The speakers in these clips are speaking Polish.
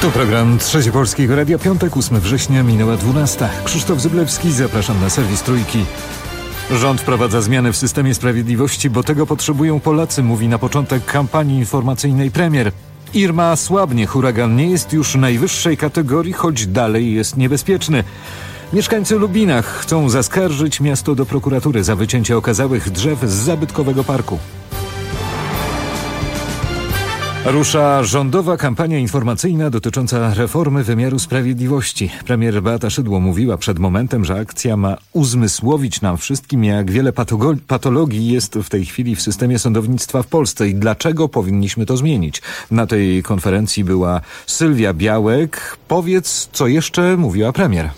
To program Trzeci Polskiego Radia, piątek, 8 września, minęła 12. Krzysztof Zyblewski, zapraszam na serwis Trójki. Rząd wprowadza zmiany w systemie sprawiedliwości, bo tego potrzebują Polacy, mówi na początek kampanii informacyjnej premier. Irma słabnie, huragan nie jest już najwyższej kategorii, choć dalej jest niebezpieczny. Mieszkańcy Lubina chcą zaskarżyć miasto do prokuratury za wycięcie okazałych drzew z zabytkowego parku. Rusza rządowa kampania informacyjna dotycząca reformy wymiaru sprawiedliwości. Premier Beata Szydło mówiła przed momentem, że akcja ma uzmysłowić nam wszystkim, jak wiele patologii jest w tej chwili w systemie sądownictwa w Polsce i dlaczego powinniśmy to zmienić. Na tej konferencji była Sylwia Białek. Powiedz, co jeszcze mówiła premier.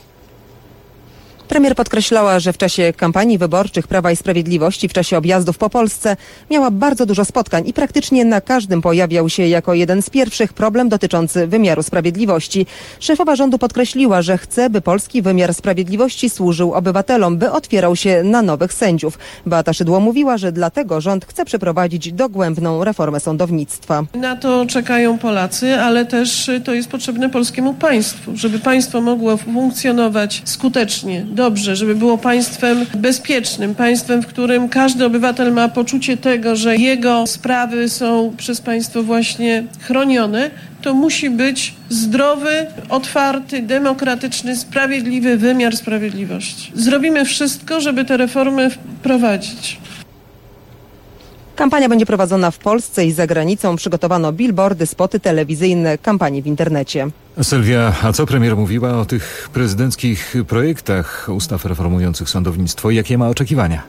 Premier podkreślała, że w czasie kampanii wyborczych Prawa i Sprawiedliwości, w czasie objazdów po Polsce miała bardzo dużo spotkań i praktycznie na każdym pojawiał się jako jeden z pierwszych problem dotyczący wymiaru sprawiedliwości. Szefowa rządu podkreśliła, że chce, by polski wymiar sprawiedliwości służył obywatelom, by otwierał się na nowych sędziów. Beata Szydło mówiła, że dlatego rząd chce przeprowadzić dogłębną reformę sądownictwa. Na to czekają Polacy, ale też to jest potrzebne polskiemu państwu, żeby państwo mogło funkcjonować skutecznie, dobrze, żeby było państwem bezpiecznym, państwem, w którym każdy obywatel ma poczucie tego, że jego sprawy są przez państwo właśnie chronione, to musi być zdrowy, otwarty, demokratyczny, sprawiedliwy wymiar sprawiedliwości. Zrobimy wszystko, żeby te reformy wprowadzić. Kampania będzie prowadzona w Polsce i za granicą. Przygotowano billboardy, spoty telewizyjne, kampanie w internecie. Sylwia, a co premier mówiła o tych prezydenckich projektach ustaw reformujących sądownictwo? Jakie ma oczekiwania?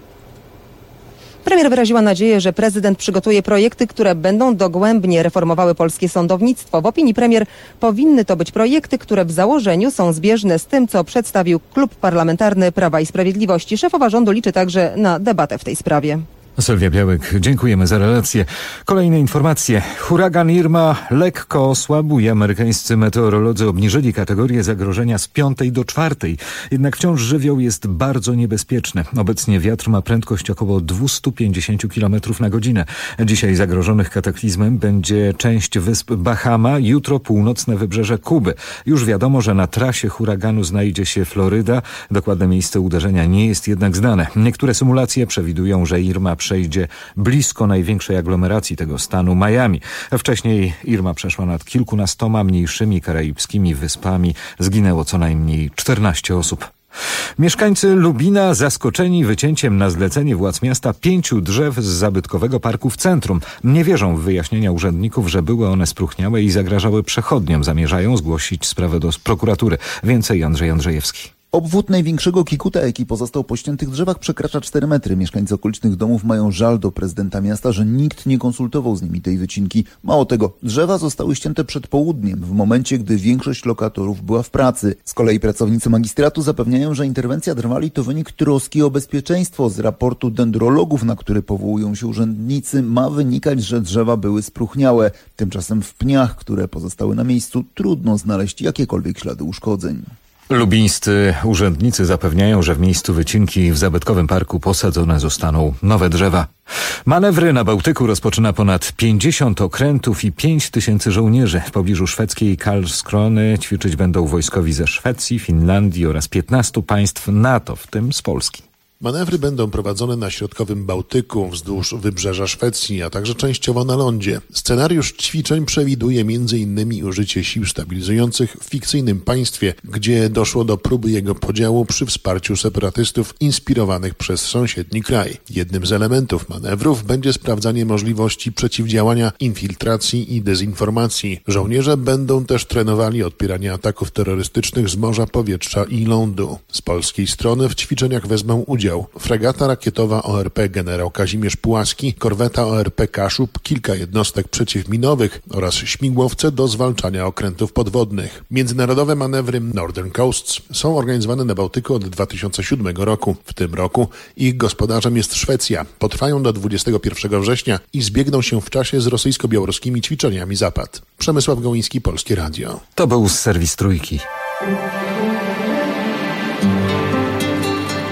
Premier wyraziła nadzieję, że prezydent przygotuje projekty, które będą dogłębnie reformowały polskie sądownictwo. W opinii premier powinny to być projekty, które w założeniu są zbieżne z tym, co przedstawił Klub Parlamentarny Prawa i Sprawiedliwości. Szefowa rządu liczy także na debatę w tej sprawie. Sylwia Białek, dziękujemy za relację. Kolejne informacje. Huragan Irma lekko osłabuje. Amerykańscy meteorolodzy obniżyli kategorię zagrożenia z 5 do 4. Jednak wciąż żywioł jest bardzo niebezpieczny. Obecnie wiatr ma prędkość około 250 km na godzinę. Dzisiaj zagrożonych kataklizmem będzie część wysp Bahama, jutro północne wybrzeże Kuby. Już wiadomo, że na trasie huraganu znajdzie się Floryda. Dokładne miejsce uderzenia nie jest jednak znane. Niektóre symulacje przewidują, że Irma przejdzie blisko największej aglomeracji tego stanu, Miami. Wcześniej Irma przeszła nad kilkunastoma mniejszymi karaibskimi wyspami. Zginęło co najmniej 14 osób. Mieszkańcy Lubina zaskoczeni wycięciem na zlecenie władz miasta 5 drzew z zabytkowego parku w centrum. Nie wierzą w wyjaśnienia urzędników, że były one spróchniałe i zagrażały przechodniom. Zamierzają zgłosić sprawę do prokuratury. Więcej Andrzej Andrzejewski. Obwód największego kikuta, jaki pozostał po ściętych drzewach, przekracza 4 metry. Mieszkańcy okolicznych domów mają żal do prezydenta miasta, że nikt nie konsultował z nimi tej wycinki. Mało tego, drzewa zostały ścięte przed południem, w momencie, gdy większość lokatorów była w pracy. Z kolei pracownicy magistratu zapewniają, że interwencja drwali to wynik troski o bezpieczeństwo. Z raportu dendrologów, na który powołują się urzędnicy, ma wynikać, że drzewa były spróchniałe. Tymczasem w pniach, które pozostały na miejscu, trudno znaleźć jakiekolwiek ślady uszkodzeń. Lubińscy urzędnicy zapewniają, że w miejscu wycinki w zabytkowym parku posadzone zostaną nowe drzewa. Manewry na Bałtyku rozpoczyna ponad 50 okrętów i 5000 żołnierzy. W pobliżu szwedzkiej Karlskrony ćwiczyć będą wojskowi ze Szwecji, Finlandii oraz 15 państw NATO, w tym z Polski. Manewry będą prowadzone na środkowym Bałtyku, wzdłuż wybrzeża Szwecji, a także częściowo na lądzie. Scenariusz ćwiczeń przewiduje m.in. użycie sił stabilizujących w fikcyjnym państwie, gdzie doszło do próby jego podziału przy wsparciu separatystów inspirowanych przez sąsiedni kraj. Jednym z elementów manewrów będzie sprawdzanie możliwości przeciwdziałania infiltracji i dezinformacji. Żołnierze będą też trenowali odpieranie ataków terrorystycznych z morza, powietrza i lądu. Z polskiej strony w ćwiczeniach wezmą udział fregata rakietowa ORP Generał Kazimierz Pułaski, korweta ORP Kaszub, kilka jednostek przeciwminowych oraz śmigłowce do zwalczania okrętów podwodnych. Międzynarodowe manewry Northern Coasts są organizowane na Bałtyku od 2007 roku. W tym roku ich gospodarzem jest Szwecja. Potrwają do 21 września i zbiegną się w czasie z rosyjsko-białoruskimi ćwiczeniami Zapad. Przemysław Gołyński, Polskie Radio. To był serwis Trójki.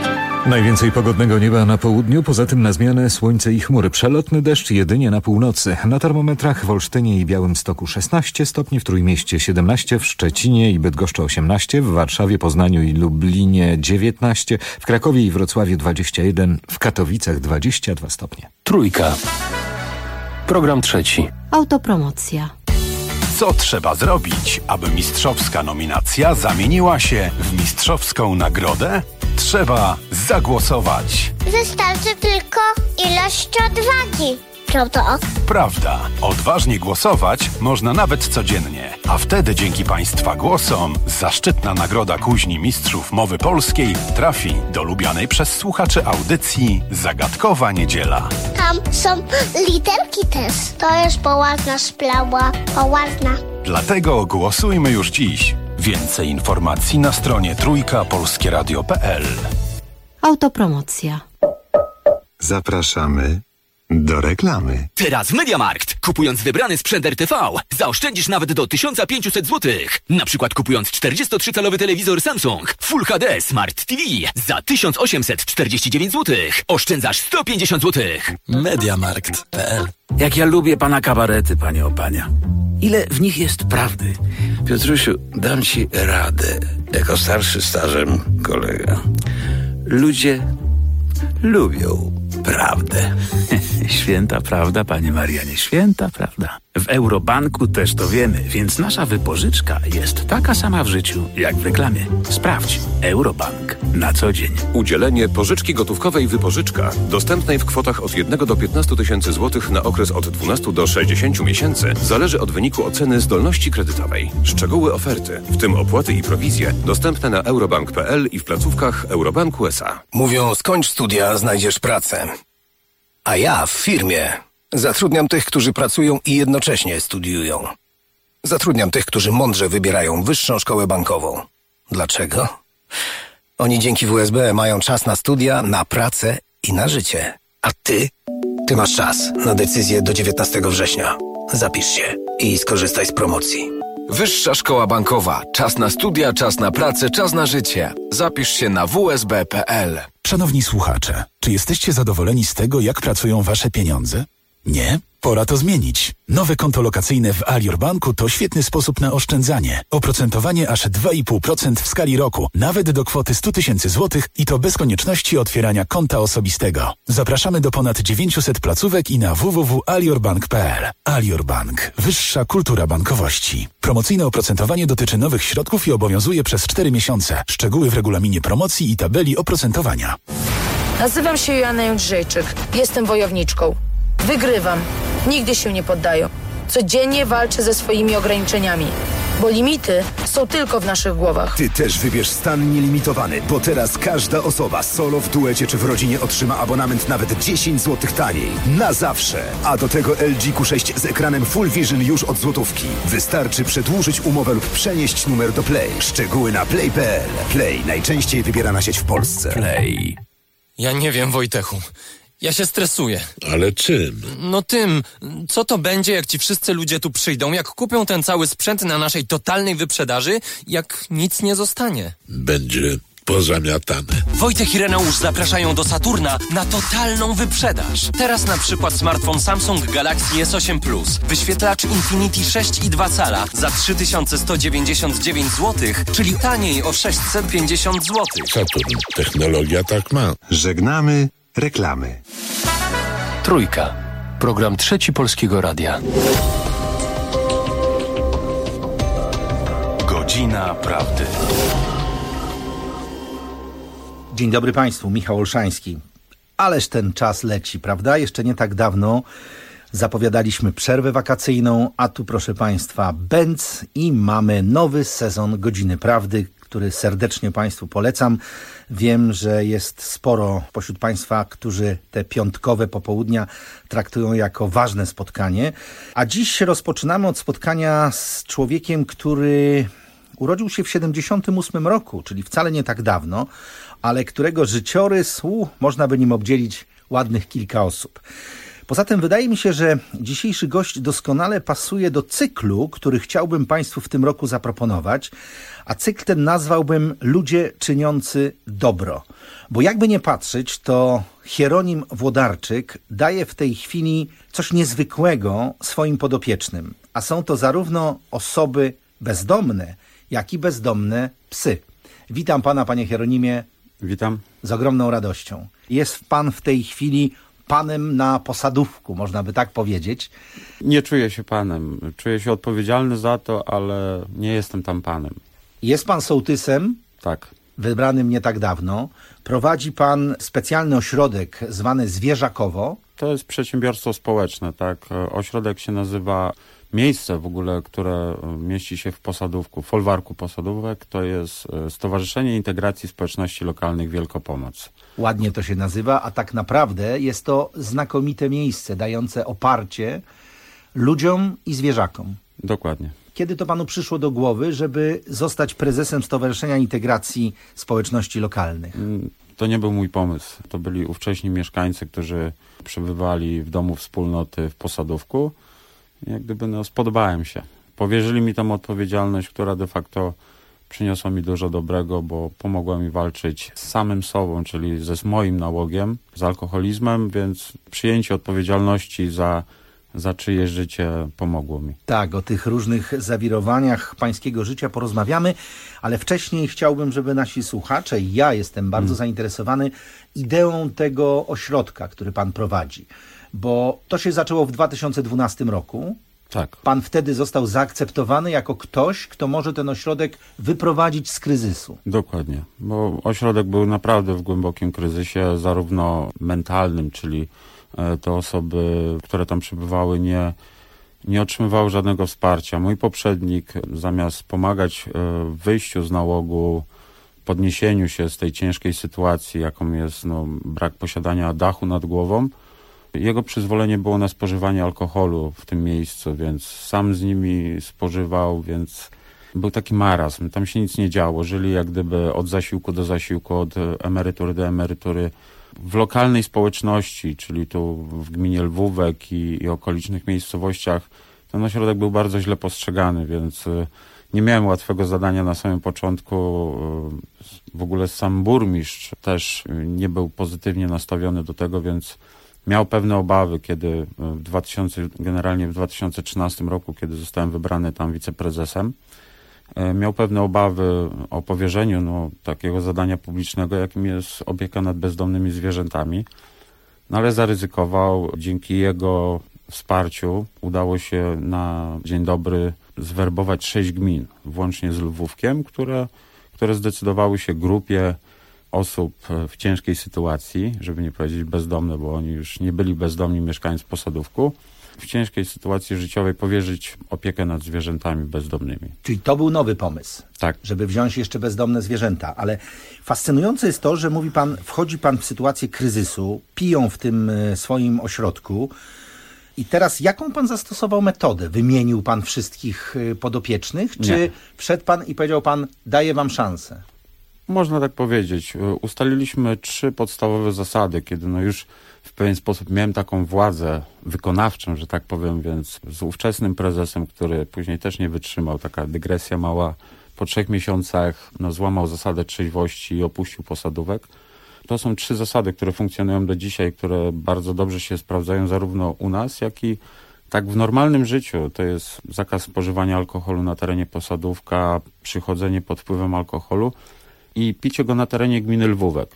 Najwięcej pogodnego nieba na południu, poza tym na zmianę słońce i chmury. Przelotny deszcz jedynie na północy. Na termometrach w Olsztynie i Białymstoku 16 stopni, w Trójmieście 17, w Szczecinie i Bydgoszczy 18, w Warszawie, Poznaniu i Lublinie 19, w Krakowie i Wrocławiu 21, w Katowicach 22 stopnie. Trójka. Program trzeci. Autopromocja. Co trzeba zrobić, aby mistrzowska nominacja zamieniła się w mistrzowską nagrodę? Trzeba zagłosować. Wystarczy tylko ilość odwagi. Prawda? Prawda. Odważnie głosować można nawet codziennie. A wtedy dzięki Państwa głosom zaszczytna nagroda Kuźni Mistrzów Mowy Polskiej trafi do lubianej przez słuchaczy audycji Zagadkowa Niedziela. Tam są literki też. To jest poważna sprawa. Poważna. Dlatego głosujmy już dziś. Więcej informacji na stronie trójkapolskieradio.pl. Autopromocja. Zapraszamy do reklamy. Teraz w MediaMarkt. Kupując wybrany sprzęt RTV, zaoszczędzisz nawet do 1500 zł. Na przykład kupując 43-calowy telewizor Samsung Full HD Smart TV za 1849 zł. Oszczędzasz 150 zł. MediaMarkt.pl. Jak ja lubię pana kabarety, panie Opania. Ile w nich jest prawdy? Piotrusiu, dam ci radę. Jako starszy stażem kolega. Ludzie lubią prawdę. Święta prawda, panie Marianie, święta prawda. W Eurobanku też to wiemy, więc nasza wypożyczka jest taka sama w życiu, jak w reklamie. Sprawdź. Eurobank. Na co dzień. Udzielenie pożyczki gotówkowej wypożyczka, dostępnej w kwotach od 1 do 15 tysięcy złotych na okres od 12 do 60 miesięcy, zależy od wyniku oceny zdolności kredytowej. Szczegóły oferty, w tym opłaty i prowizje, dostępne na eurobank.pl i w placówkach Eurobanku S.A. Mówią, skończ studia, znajdziesz pracę. A ja w firmie zatrudniam tych, którzy pracują i jednocześnie studiują. Zatrudniam tych, którzy mądrze wybierają wyższą szkołę bankową. Dlaczego? Oni dzięki WSB mają czas na studia, na pracę i na życie. A ty? Ty masz czas na decyzję do 19 września. Zapisz się i skorzystaj z promocji. Wyższa Szkoła Bankowa. Czas na studia, czas na pracę, czas na życie. Zapisz się na wsb.pl. Szanowni słuchacze, czy jesteście zadowoleni z tego, jak pracują wasze pieniądze? Nie? Pora to zmienić. Nowe konto lokacyjne w Alior Banku to świetny sposób na oszczędzanie. Oprocentowanie aż 2,5% w skali roku, nawet do kwoty 100 tysięcy złotych i to bez konieczności otwierania konta osobistego. Zapraszamy do ponad 900 placówek i na www.aliorbank.pl. Alior Bank. Wyższa kultura bankowości. Promocyjne oprocentowanie dotyczy nowych środków i obowiązuje przez 4 miesiące. Szczegóły w regulaminie promocji i tabeli oprocentowania. Nazywam się Joanna Jędrzejczyk. Jestem wojowniczką. Wygrywam. Nigdy się nie poddaję. Codziennie walczę ze swoimi ograniczeniami, bo limity są tylko w naszych głowach. Ty też wybierz stan nielimitowany, bo teraz każda osoba solo, w duecie czy w rodzinie otrzyma abonament nawet 10 zł taniej. Na zawsze. A do tego LG Q6 z ekranem Full Vision już od złotówki. Wystarczy przedłużyć umowę lub przenieść numer do Play. Szczegóły na play.pl. Play. Najczęściej wybierana sieć w Polsce. Play. Ja nie wiem, Wojtechu. Ja się stresuję. Ale czym? No tym. Co to będzie, jak ci wszyscy ludzie tu przyjdą, jak kupią ten cały sprzęt na naszej totalnej wyprzedaży, jak nic nie zostanie? Będzie pozamiatane. Wojtek i Reneusz zapraszają do Saturna na totalną wyprzedaż. Teraz na przykład smartfon Samsung Galaxy S8 Plus. Wyświetlacz Infinity 6,2 cala za 3199 zł, czyli taniej o 650 zł. Saturn. Technologia tak ma. Żegnamy reklamy. Trójka. Program trzeci Polskiego Radia. Godzina Prawdy. Dzień dobry Państwu, Michał Olszański. Ależ ten czas leci, prawda? Jeszcze nie tak dawno zapowiadaliśmy przerwę wakacyjną, a tu proszę Państwa Benz i mamy nowy sezon Godziny Prawdy, który serdecznie Państwu polecam. Wiem, że jest sporo pośród Państwa, którzy te piątkowe popołudnia traktują jako ważne spotkanie. A dziś rozpoczynamy od spotkania z człowiekiem, który urodził się w 78 roku, czyli wcale nie tak dawno, ale którego życiorys, można by nim obdzielić ładnych kilka osób. Poza tym wydaje mi się, że dzisiejszy gość doskonale pasuje do cyklu, który chciałbym Państwu w tym roku zaproponować, a cykl ten nazwałbym Ludzie czyniący dobro. Bo jakby nie patrzeć, to Hieronim Włodarczyk daje w tej chwili coś niezwykłego swoim podopiecznym, a są to zarówno osoby bezdomne, jak i bezdomne psy. Witam Pana, Panie Hieronimie. Witam. Z ogromną radością. Jest Pan w tej chwili panem na posadówku, można by tak powiedzieć. Nie czuję się panem. Czuję się odpowiedzialny za to, ale nie jestem tam panem. Jest Pan sołtysem? Tak. Wybranym nie tak dawno. Prowadzi Pan specjalny ośrodek zwany Zwierzakowo. To jest przedsiębiorstwo społeczne, tak. Ośrodek się nazywa... Miejsce w ogóle, które mieści się w Posadówku, w folwarku Posadówek, to jest Stowarzyszenie Integracji Społeczności Lokalnych Wielkopomoc. Ładnie to się nazywa, a tak naprawdę jest to znakomite miejsce dające oparcie ludziom i zwierzakom. Dokładnie. Kiedy to Panu przyszło do głowy, żeby zostać prezesem Stowarzyszenia Integracji Społeczności Lokalnych? To nie był mój pomysł. To byli ówcześni mieszkańcy, którzy przebywali w domu wspólnoty w Posadówku. Jak gdyby spodobałem się. Powierzyli mi tą odpowiedzialność, która de facto przyniosła mi dużo dobrego, bo pomogła mi walczyć z samym sobą, czyli ze moim nałogiem, z alkoholizmem, więc przyjęcie odpowiedzialności za czyjeś życie pomogło mi. Tak, o tych różnych zawirowaniach pańskiego życia porozmawiamy, ale wcześniej chciałbym, żeby nasi słuchacze, i ja jestem bardzo zainteresowany ideą tego ośrodka, który pan prowadzi. Bo to się zaczęło w 2012 roku. Tak. Pan wtedy został zaakceptowany jako ktoś, kto może ten ośrodek wyprowadzić z kryzysu. Dokładnie, bo ośrodek był naprawdę w głębokim kryzysie, zarówno mentalnym, czyli te osoby, które tam przebywały, nie otrzymywały żadnego wsparcia. Mój poprzednik, zamiast pomagać w wyjściu z nałogu, podniesieniu się z tej ciężkiej sytuacji, jaką jest brak posiadania dachu nad głową, jego przyzwolenie było na spożywanie alkoholu w tym miejscu, więc sam z nimi spożywał, więc był taki marazm. Tam się nic nie działo. Żyli jak gdyby od zasiłku do zasiłku, od emerytury do emerytury. W lokalnej społeczności, czyli tu w gminie Lwówek i okolicznych miejscowościach, ten ośrodek był bardzo źle postrzegany, więc nie miałem łatwego zadania na samym początku. W ogóle sam burmistrz też nie był pozytywnie nastawiony do tego, więc miał pewne obawy, kiedy generalnie w 2013 roku, kiedy zostałem wybrany tam wiceprezesem, miał pewne obawy o powierzeniu takiego zadania publicznego, jakim jest opieka nad bezdomnymi zwierzętami. Ale zaryzykował. Dzięki jego wsparciu udało się na dzień dobry zwerbować 6 gmin, włącznie z Lwówkiem, które zdecydowały się grupie osób w ciężkiej sytuacji, żeby nie powiedzieć bezdomne, bo oni już nie byli bezdomni, mieszkając w Posadówku, w ciężkiej sytuacji życiowej powierzyć opiekę nad zwierzętami bezdomnymi. Czyli to był nowy pomysł, tak, żeby wziąć jeszcze bezdomne zwierzęta. Ale fascynujące jest to, że mówi pan, wchodzi pan w sytuację kryzysu, piją w tym swoim ośrodku. I teraz jaką pan zastosował metodę? Wymienił pan wszystkich podopiecznych? Czy Nie. wszedł pan i powiedział pan, daję wam szansę? Można tak powiedzieć. Ustaliliśmy 3 podstawowe zasady, kiedy już w pewien sposób miałem taką władzę wykonawczą, że tak powiem, więc z ówczesnym prezesem, który później też nie wytrzymał, taka dygresja mała, po 3 miesiącach złamał zasadę trzeźwości i opuścił Posadówek. To są 3 zasady, które funkcjonują do dzisiaj, które bardzo dobrze się sprawdzają zarówno u nas, jak i tak w normalnym życiu. To jest zakaz spożywania alkoholu na terenie Posadówka, przychodzenie pod wpływem alkoholu i picie go na terenie gminy Lwówek.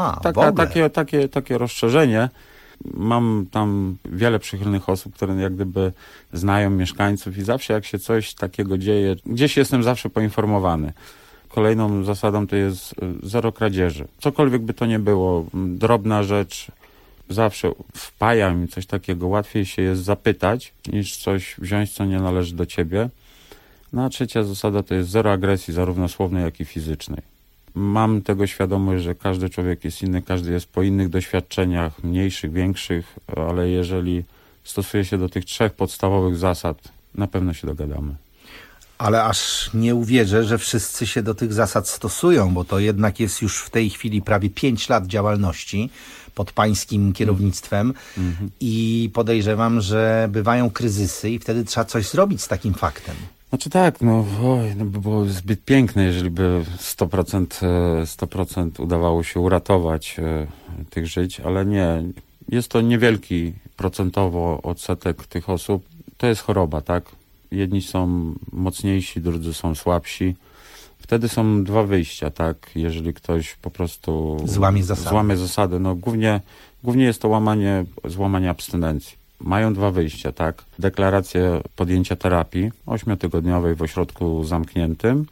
Takie rozszerzenie. Mam tam wiele przychylnych osób, które jak gdyby znają mieszkańców i zawsze jak się coś takiego dzieje, gdzieś jestem zawsze poinformowany. Kolejną zasadą to jest 0 kradzieży. Cokolwiek by to nie było, drobna rzecz, zawsze wpaja mi coś takiego. Łatwiej się jest zapytać, niż coś wziąć, co nie należy do ciebie. A 3. zasada to jest 0 agresji, zarówno słownej, jak i fizycznej. Mam tego świadomość, że każdy człowiek jest inny, każdy jest po innych doświadczeniach, mniejszych, większych, ale jeżeli stosuje się do tych 3 podstawowych zasad, na pewno się dogadamy. Ale aż nie uwierzę, że wszyscy się do tych zasad stosują, bo to jednak jest już w tej chwili prawie 5 lat działalności. pod pańskim kierownictwem i podejrzewam, że bywają kryzysy i wtedy trzeba coś zrobić z takim faktem. Znaczy tak, no by było zbyt piękne, jeżeli by 100% udawało się uratować tych żyć, ale nie. Jest to niewielki procentowo odsetek tych osób. To jest choroba, tak? Jedni są mocniejsi, drudzy są słabsi. Wtedy są dwa wyjścia, tak? Jeżeli ktoś po prostu złamie zasady. No głównie jest to złamanie abstynencji. Mają dwa wyjścia, tak? Deklarację podjęcia terapii 8-tygodniowej w ośrodku zamkniętym.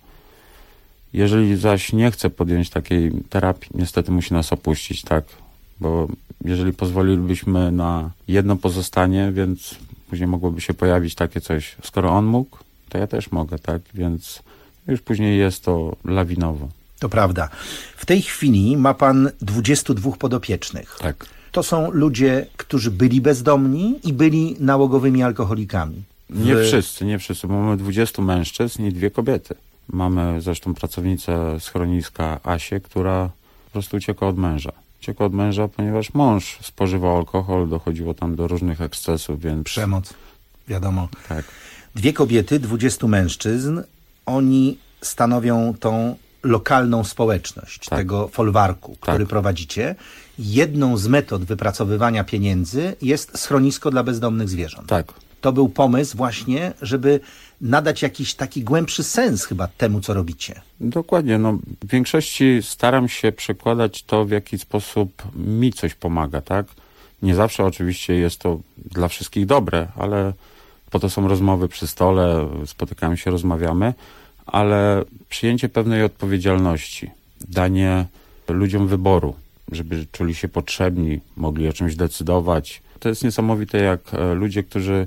Jeżeli zaś nie chce podjąć takiej terapii, niestety musi nas opuścić, tak? Bo jeżeli pozwolilibyśmy na jedno pozostanie, więc później mogłoby się pojawić takie coś. Skoro on mógł, to ja też mogę, tak? Więc już później jest to lawinowo. To prawda. W tej chwili ma pan 22 podopiecznych. Tak. To są ludzie, którzy byli bezdomni i byli nałogowymi alkoholikami. Nie wszyscy, bo mamy 20 mężczyzn i 2 kobiety. Mamy zresztą pracownicę schroniska Asię, która po prostu uciekła od męża. Uciekła od męża, ponieważ mąż spożywał alkohol, dochodziło tam do różnych ekscesów, więc... Przemoc, wiadomo. Tak. 2 kobiety, 20 mężczyzn, oni stanowią tą lokalną społeczność tego folwarku, który prowadzicie. Jedną z metod wypracowywania pieniędzy jest schronisko dla bezdomnych zwierząt. Tak. To był pomysł właśnie, żeby nadać jakiś taki głębszy sens chyba temu, co robicie. Dokładnie. No, w większości staram się przekładać to, w jaki sposób mi coś pomaga, tak? Nie zawsze oczywiście jest to dla wszystkich dobre, ale po to są rozmowy przy stole, spotykamy się, rozmawiamy, ale przyjęcie pewnej odpowiedzialności, danie ludziom wyboru, żeby czuli się potrzebni, mogli o czymś decydować. To jest niesamowite, jak ludzie, którzy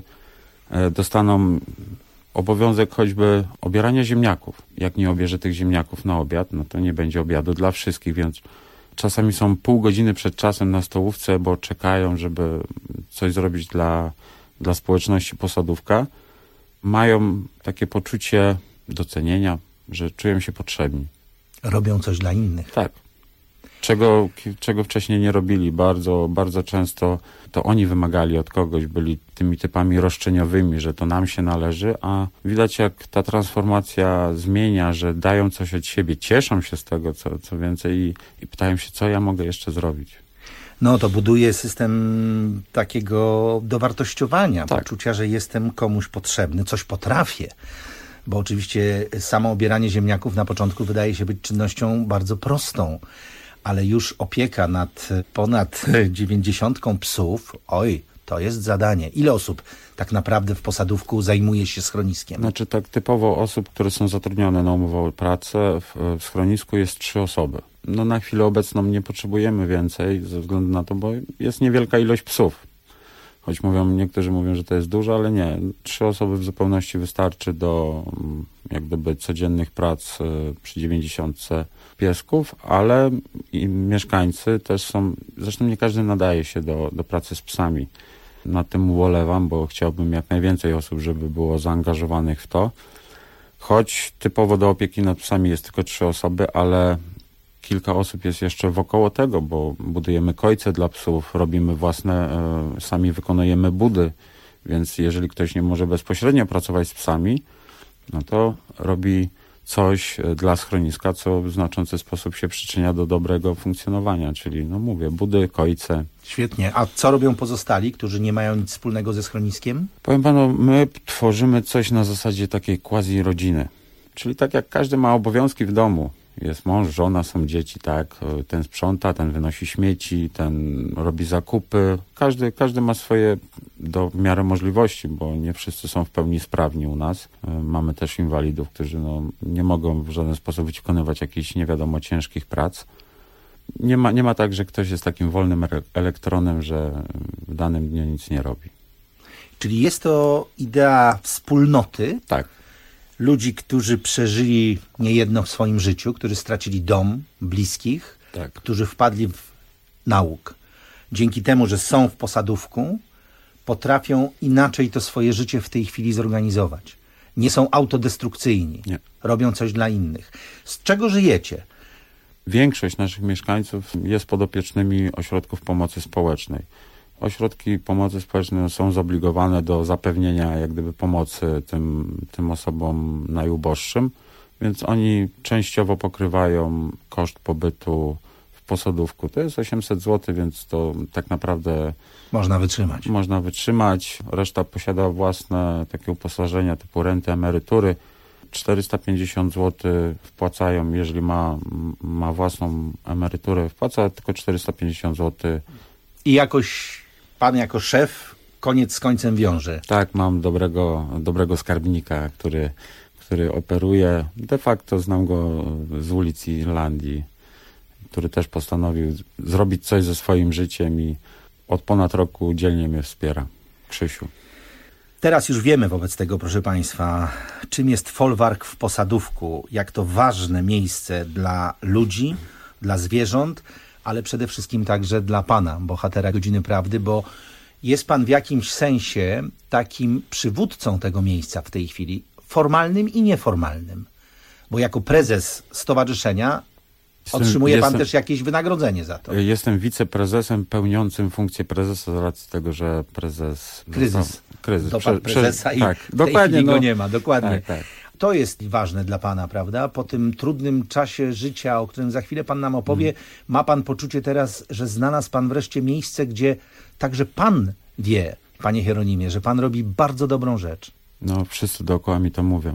dostaną obowiązek choćby obierania ziemniaków. Jak nie obierze tych ziemniaków na obiad, no to nie będzie obiadu dla wszystkich, więc czasami są pół godziny przed czasem na stołówce, bo czekają, żeby coś zrobić dla społeczności posadówka. Mają takie poczucie docenienia, że czują się potrzebni. Robią coś dla innych. Tak. Czego wcześniej nie robili. Bardzo, bardzo często to oni wymagali od kogoś, byli tymi typami roszczeniowymi, że to nam się należy, a widać jak ta transformacja zmienia, że dają coś od siebie, cieszą się z tego, co więcej i pytają się, co ja mogę jeszcze zrobić. No to buduje system takiego dowartościowania, poczucia, że jestem komuś potrzebny, coś potrafię. Bo oczywiście samo obieranie ziemniaków na początku wydaje się być czynnością bardzo prostą, ale już opieka nad ponad 90 psów, to jest zadanie. Ile osób tak naprawdę w posadówku zajmuje się schroniskiem? Znaczy tak typowo osób, które są zatrudnione na umowę o pracę, w schronisku jest 3 osoby. No na chwilę obecną nie potrzebujemy więcej ze względu na to, bo jest niewielka ilość psów. Choć niektórzy mówią, że to jest dużo, ale nie. 3 osoby w zupełności wystarczy do jak gdyby codziennych prac przy 90 piesków, ale i mieszkańcy też są, zresztą nie każdy nadaje się do pracy z psami. Nad tym ubolewam, bo chciałbym jak najwięcej osób, żeby było zaangażowanych w to. Choć typowo do opieki nad psami jest tylko 3 osoby, ale kilka osób jest jeszcze wokoło tego, bo budujemy kojce dla psów, robimy własne, sami wykonujemy budy, więc jeżeli ktoś nie może bezpośrednio pracować z psami, no to robi coś dla schroniska, co w znaczący sposób się przyczynia do dobrego funkcjonowania, czyli budy, kojce. Świetnie. A co robią pozostali, którzy nie mają nic wspólnego ze schroniskiem? Powiem panu, my tworzymy coś na zasadzie takiej quasi-rodziny, czyli tak jak każdy ma obowiązki w domu. Jest mąż, żona, są dzieci, tak? Ten sprząta, ten wynosi śmieci, ten robi zakupy. Każdy ma swoje w miarę możliwości, bo nie wszyscy są w pełni sprawni u nas. Mamy też inwalidów, którzy nie mogą w żaden sposób wykonywać jakichś nie wiadomo ciężkich prac. Nie ma tak, że ktoś jest takim wolnym elektronem, że w danym dniu nic nie robi. Czyli jest to idea wspólnoty? Tak. Ludzi, którzy przeżyli niejedno w swoim życiu, którzy stracili dom, bliskich, którzy wpadli w nałóg. Dzięki temu, że są w posadówku, potrafią inaczej to swoje życie w tej chwili zorganizować. Nie są autodestrukcyjni. Nie. Robią coś dla innych. Z czego żyjecie? Większość naszych mieszkańców jest podopiecznymi ośrodków pomocy społecznej. Ośrodki pomocy społecznej są zobligowane do zapewnienia jak gdyby pomocy tym osobom najuboższym, więc oni częściowo pokrywają koszt pobytu w posadówku. To jest 800 zł, więc to tak naprawdę można wytrzymać. Reszta posiada własne takie uposażenia typu renty, emerytury. 450 zł wpłacają, jeżeli ma własną emeryturę, wpłaca tylko 450 zł. I jakoś pan jako szef koniec z końcem wiąże. Tak, mam dobrego skarbnika, który operuje. De facto znam go z ulic Irlandii, który też postanowił zrobić coś ze swoim życiem i od ponad roku dzielnie mnie wspiera. Krzysiu. Teraz już wiemy wobec tego, proszę państwa, czym jest folwark w Posadówku, jak to ważne miejsce dla ludzi, dla zwierząt, ale przede wszystkim także dla pana, bohatera Godziny Prawdy, bo jest pan w jakimś sensie takim przywódcą tego miejsca w tej chwili, formalnym i nieformalnym, bo jako prezes stowarzyszenia otrzymuje pan też jakieś wynagrodzenie za to. Jestem wiceprezesem pełniącym funkcję prezesa z racji tego, że prezes... Kryzys. To pan prezesa i tak, w tej chwili go nie ma, dokładnie. Tak. To jest ważne dla pana, prawda? Po tym trudnym czasie życia, o którym za chwilę pan nam opowie, ma pan poczucie teraz, że znalazł pan wreszcie miejsce, gdzie także pan wie, panie Hieronimie, że pan robi bardzo dobrą rzecz. No, wszyscy dookoła mi to mówią.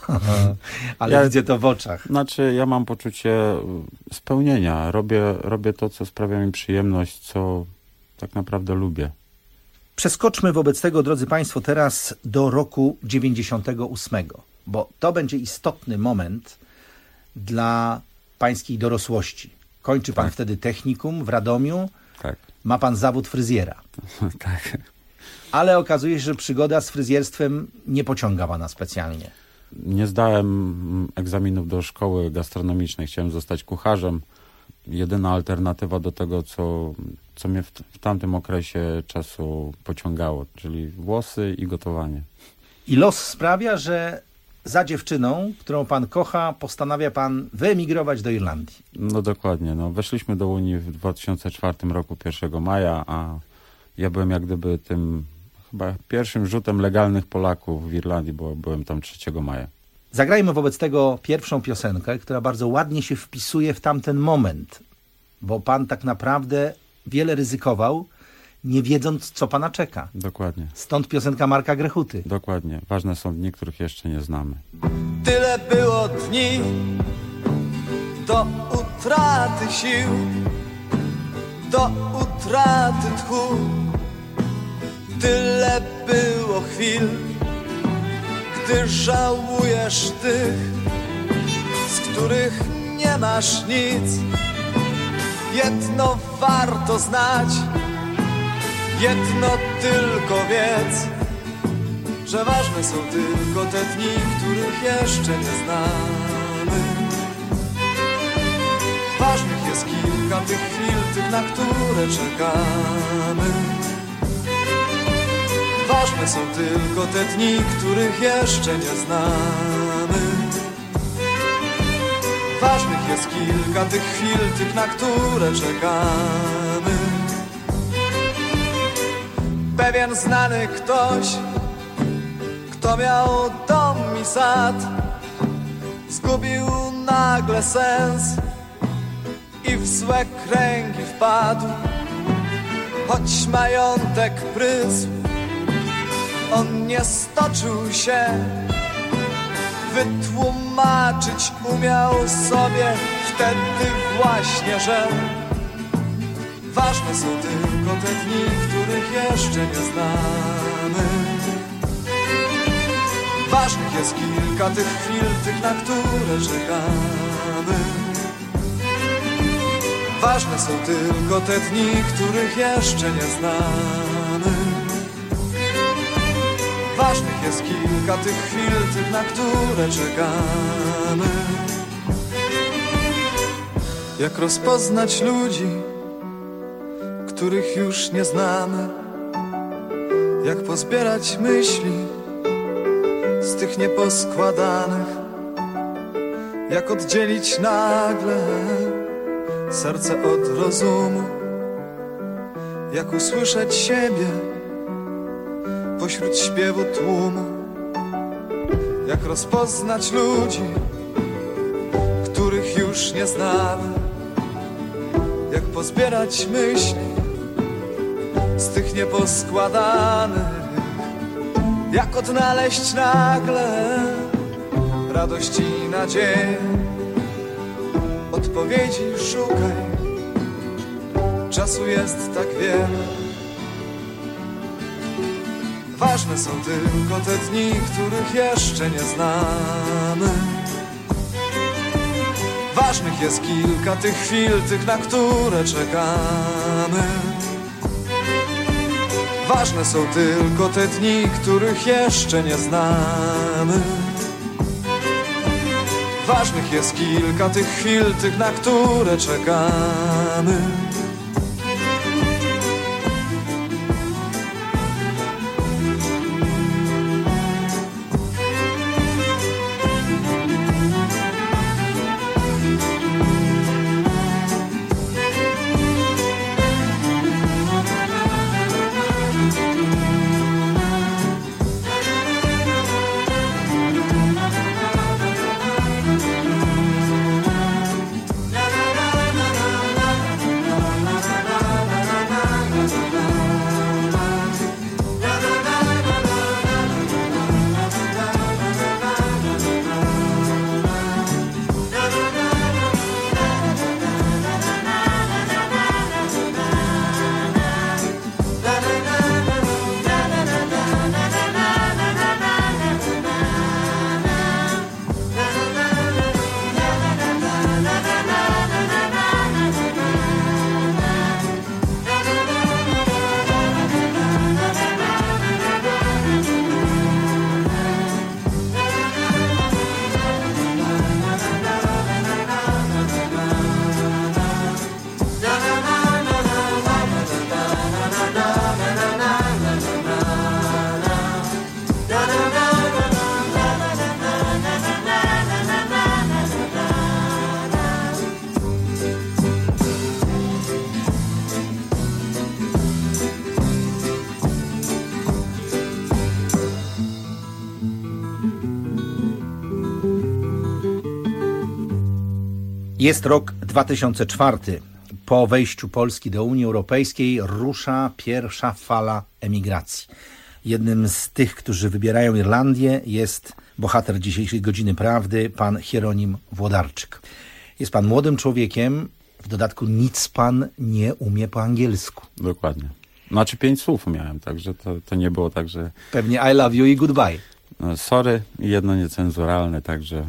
Ale ja widzę to w oczach. Znaczy, ja mam poczucie spełnienia. Robię to, co sprawia mi przyjemność, co tak naprawdę lubię. Przeskoczmy wobec tego, drodzy państwo, teraz do roku 98, bo to będzie istotny moment dla pańskiej dorosłości. Kończy pan wtedy technikum w Radomiu. Tak. Ma pan zawód fryzjera. Tak. Ale okazuje się, że przygoda z fryzjerstwem nie pociąga pana specjalnie. Nie zdałem egzaminów do szkoły gastronomicznej. Chciałem zostać kucharzem. Jedyna alternatywa do tego, co mnie w tamtym okresie czasu pociągało, czyli włosy i gotowanie. I los sprawia, że za dziewczyną, którą pan kocha, postanawia pan wyemigrować do Irlandii. No dokładnie. No, weszliśmy do Unii w 2004 roku 1 maja, a ja byłem jak gdyby tym chyba pierwszym rzutem legalnych Polaków w Irlandii, bo byłem tam 3 maja. Zagrajmy wobec tego pierwszą piosenkę, która bardzo ładnie się wpisuje w tamten moment, bo pan tak naprawdę wiele ryzykował, nie wiedząc, co pana czeka. Dokładnie. Stąd piosenka Marka Grechuty. Dokładnie. Ważne są dni, których jeszcze nie znamy. Tyle było dni do utraty sił, do utraty tchu. Tyle było chwil, gdy żałujesz tych, z których nie masz nic. Jedno warto znać, jedno tylko wiedz, że ważne są tylko te dni, których jeszcze nie znamy. Ważnych jest kilka tych chwil, tych, na które czekamy. Ważne są tylko te dni, których jeszcze nie znamy. Ważnych jest kilka tych chwil, tych, na które czekamy. Pewien znany ktoś, kto miał dom i sad, zgubił nagle sens i w złe kręgi wpadł. Choć majątek prysł, on nie stoczył się, wytłumaczyć umiał sobie wtedy właśnie, że ważne są tylko te dni, których jeszcze nie znamy. Ważnych jest kilka tych chwil, tych, na które czekamy. Ważne są tylko te dni, których jeszcze nie znamy. Ważnych jest kilka tych chwil, tych, na które czekamy. Jak rozpoznać ludzi, których już nie znamy? Jak pozbierać myśli z tych nieposkładanych? Jak oddzielić nagle serce od rozumu. Jak usłyszeć siebie pośród śpiewu tłumu. Jak rozpoznać ludzi, których już nie znamy. Jak pozbierać myśli z tych nieposkładanych. Jak odnaleźć nagle radość i nadzieję. Odpowiedzi szukaj, czasu jest tak wiele. Ważne są tylko te dni, których jeszcze nie znamy. Ważnych jest kilka tych chwil, tych, na które czekamy. Ważne są tylko te dni, których jeszcze nie znamy. Ważnych jest kilka tych chwil, tych, na które czekamy. Jest rok 2004. Po wejściu Polski do Unii Europejskiej rusza pierwsza fala emigracji. Jednym z tych, którzy wybierają Irlandię, jest bohater dzisiejszej Godziny Prawdy, pan Hieronim Włodarczyk. Jest pan młodym człowiekiem, w dodatku nic pan nie umie po angielsku. Dokładnie. Znaczy 5 słów miałem, także to nie było tak, że... Pewnie I love you i goodbye. No, sorry i jedno niecenzuralne, także...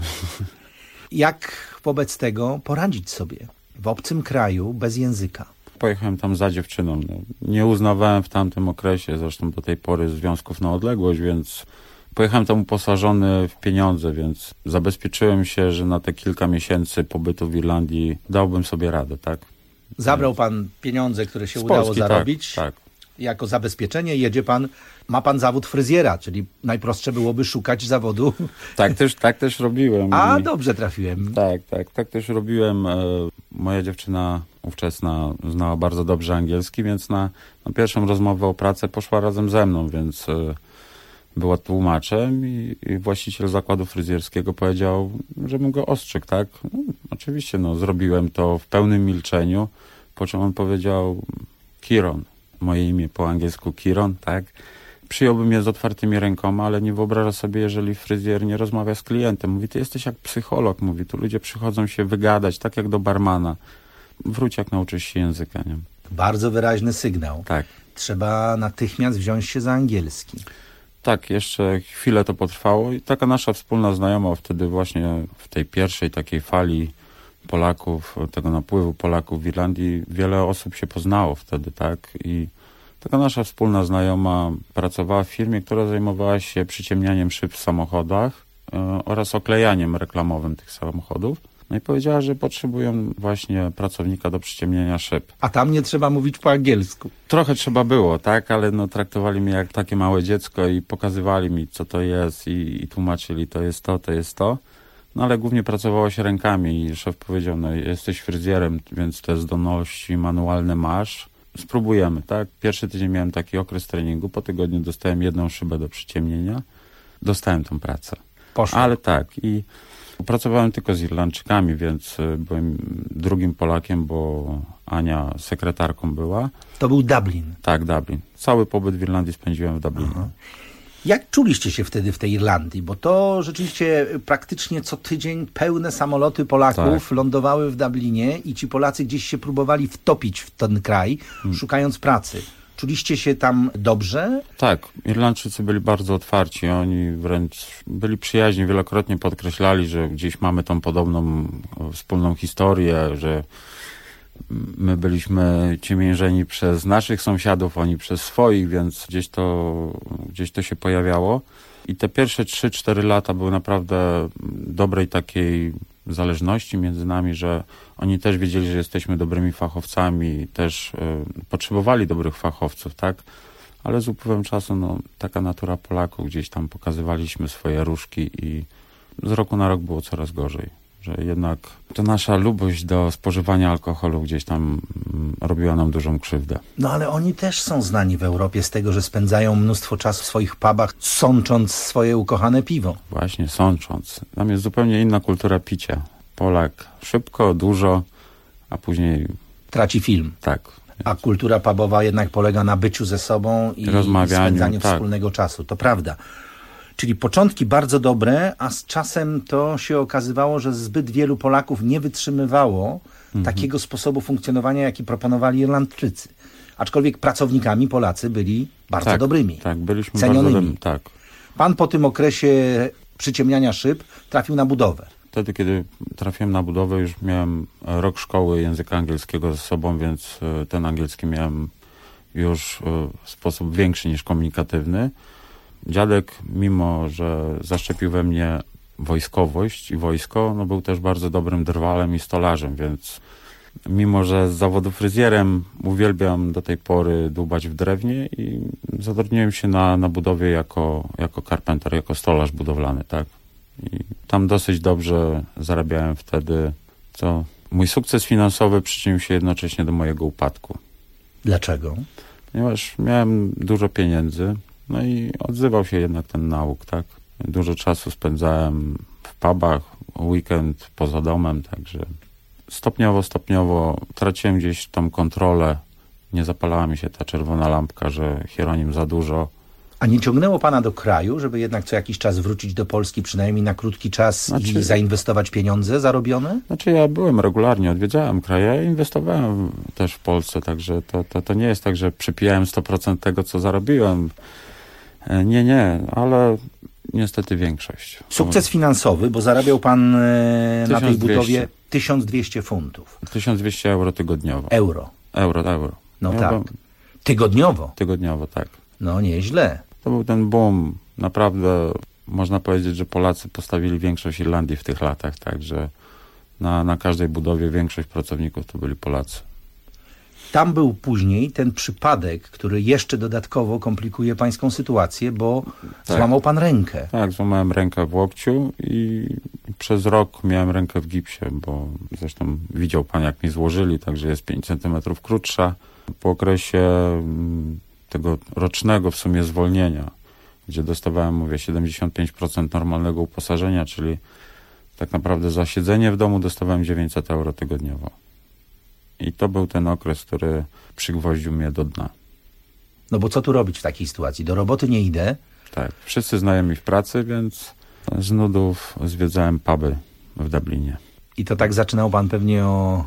Jak wobec tego poradzić sobie w obcym kraju bez języka? Pojechałem tam za dziewczyną. No, nie uznawałem w tamtym okresie, zresztą do tej pory, związków na odległość, więc pojechałem tam uposażony w pieniądze, więc zabezpieczyłem się, że na te kilka miesięcy pobytu w Irlandii dałbym sobie radę, tak? Zabrał pan pieniądze, które się z udało Polski, zarobić. Tak. Jako zabezpieczenie jedzie pan, ma pan zawód fryzjera, czyli najprostsze byłoby szukać zawodu. Tak też robiłem. A, dobrze trafiłem. Tak też robiłem. Moja dziewczyna ówczesna znała bardzo dobrze angielski, więc na pierwszą rozmowę o pracę poszła razem ze mną, więc była tłumaczem i właściciel zakładu fryzjerskiego powiedział, żebym go ostrzegł, tak? No, oczywiście, zrobiłem to w pełnym milczeniu, po czym on powiedział Kieron. Moje imię po angielsku Kieron, tak? Przyjąłbym je z otwartymi rękoma, ale nie wyobraża sobie, jeżeli fryzjer nie rozmawia z klientem. Mówi, ty jesteś jak psycholog, mówi, tu ludzie przychodzą się wygadać, tak jak do barmana. Wróć, jak nauczysz się języka, nie? Bardzo wyraźny sygnał. Tak. Trzeba natychmiast wziąć się za angielski. Tak, jeszcze chwilę to potrwało i taka nasza wspólna znajoma wtedy właśnie w tej pierwszej takiej fali Polaków, tego napływu Polaków w Irlandii, wiele osób się poznało wtedy, tak? I taka nasza wspólna znajoma pracowała w firmie, która zajmowała się przyciemnianiem szyb w samochodach oraz oklejaniem reklamowym tych samochodów. No i powiedziała, że potrzebują właśnie pracownika do przyciemniania szyb. A tam nie trzeba mówić po angielsku. Trochę trzeba było, tak? Ale traktowali mnie jak takie małe dziecko i pokazywali mi, co to jest i tłumaczyli, to jest to. No ale głównie pracowało się rękami i szef powiedział, no jesteś fryzjerem, więc te zdolności manualne masz. Spróbujemy, tak? Pierwszy tydzień miałem taki okres treningu, po tygodniu dostałem 1 szybę do przyciemnienia. Dostałem tą pracę. Poszło. Ale tak, i pracowałem tylko z Irlandczykami, więc byłem drugim Polakiem, bo Ania sekretarką była. To był Dublin. Tak, Dublin. Cały pobyt w Irlandii spędziłem w Dublinie. Aha. Jak czuliście się wtedy w tej Irlandii? Bo to rzeczywiście praktycznie co tydzień pełne samoloty Polaków lądowały w Dublinie i ci Polacy gdzieś się próbowali wtopić w ten kraj, szukając pracy. Czuliście się tam dobrze? Tak, Irlandczycy byli bardzo otwarci, oni wręcz byli przyjaźni, wielokrotnie podkreślali, że gdzieś mamy tą podobną wspólną historię, że my byliśmy ciemiężeni przez naszych sąsiadów, oni przez swoich, więc gdzieś to się pojawiało. I te pierwsze 3-4 lata były naprawdę dobrej takiej zależności między nami, że oni też wiedzieli, że jesteśmy dobrymi fachowcami, też potrzebowali dobrych fachowców, tak? Ale z upływem czasu, no, taka natura Polaków, gdzieś tam pokazywaliśmy swoje różki i z roku na rok było coraz gorzej. Że jednak to nasza lubość do spożywania alkoholu gdzieś tam robiła nam dużą krzywdę. No ale oni też są znani w Europie z tego, że spędzają mnóstwo czasu w swoich pubach, sącząc swoje ukochane piwo. Właśnie, sącząc. Tam jest zupełnie inna kultura picia. Polak szybko, dużo, a później... Traci film. Tak. A kultura pubowa jednak polega na byciu ze sobą i spędzaniu wspólnego czasu. To prawda. Czyli początki bardzo dobre, a z czasem to się okazywało, że zbyt wielu Polaków nie wytrzymywało takiego sposobu funkcjonowania, jaki proponowali Irlandczycy. Aczkolwiek pracownikami Polacy byli bardzo dobrymi. Tak, byliśmy cenionymi. bardzo tak. Pan po tym okresie przyciemniania szyb trafił na budowę. Wtedy, kiedy trafiłem na budowę, już miałem rok szkoły języka angielskiego ze sobą, więc ten angielski miałem już w sposób większy niż komunikatywny. Dziadek, mimo że zaszczepił we mnie wojskowość i wojsko, no był też bardzo dobrym drwalem i stolarzem, więc mimo że z zawodu fryzjerem uwielbiam do tej pory dłubać w drewnie i zatrudniłem się na budowie jako carpenter, jako stolarz budowlany, tak. I tam dosyć dobrze zarabiałem wtedy, co mój sukces finansowy przyczynił się jednocześnie do mojego upadku. Dlaczego? Ponieważ miałem dużo pieniędzy, no i odzywał się jednak ten nauk, tak. Dużo czasu spędzałem w pubach, weekend poza domem, także stopniowo traciłem gdzieś tam kontrolę. Nie zapalała mi się ta czerwona lampka, że Hieronim za dużo. A nie ciągnęło pana do kraju, żeby jednak co jakiś czas wrócić do Polski, przynajmniej na krótki czas i zainwestować pieniądze zarobione? Znaczy ja byłem regularnie, odwiedzałem kraje, inwestowałem też w Polsce, także to nie jest tak, że przypijałem 100% tego, co zarobiłem. Nie, ale niestety większość. Sukces finansowy, bo zarabiał pan na tej budowie 1200 funtów. 1200 euro tygodniowo. Euro. No tak. Tygodniowo? Tygodniowo, tak. No nieźle. To był ten boom. Naprawdę można powiedzieć, że Polacy postawili większość Irlandii w tych latach, także na każdej budowie większość pracowników to byli Polacy. Tam był później ten przypadek, który jeszcze dodatkowo komplikuje pańską sytuację, bo złamał pan rękę. Tak, złamałem rękę w łokciu i przez rok miałem rękę w gipsie, bo zresztą widział pan, jak mi złożyli, także jest 5 centymetrów krótsza. Po okresie tego rocznego w sumie zwolnienia, gdzie dostawałem, mówię, 75% normalnego uposażenia, czyli tak naprawdę za siedzenie w domu dostawałem 900 euro tygodniowo. I to był ten okres, który przygwoździł mnie do dna. No bo co tu robić w takiej sytuacji? Do roboty nie idę. Tak, wszyscy znajomi w pracy, więc z nudów zwiedzałem puby w Dublinie. I to tak zaczynał pan pewnie o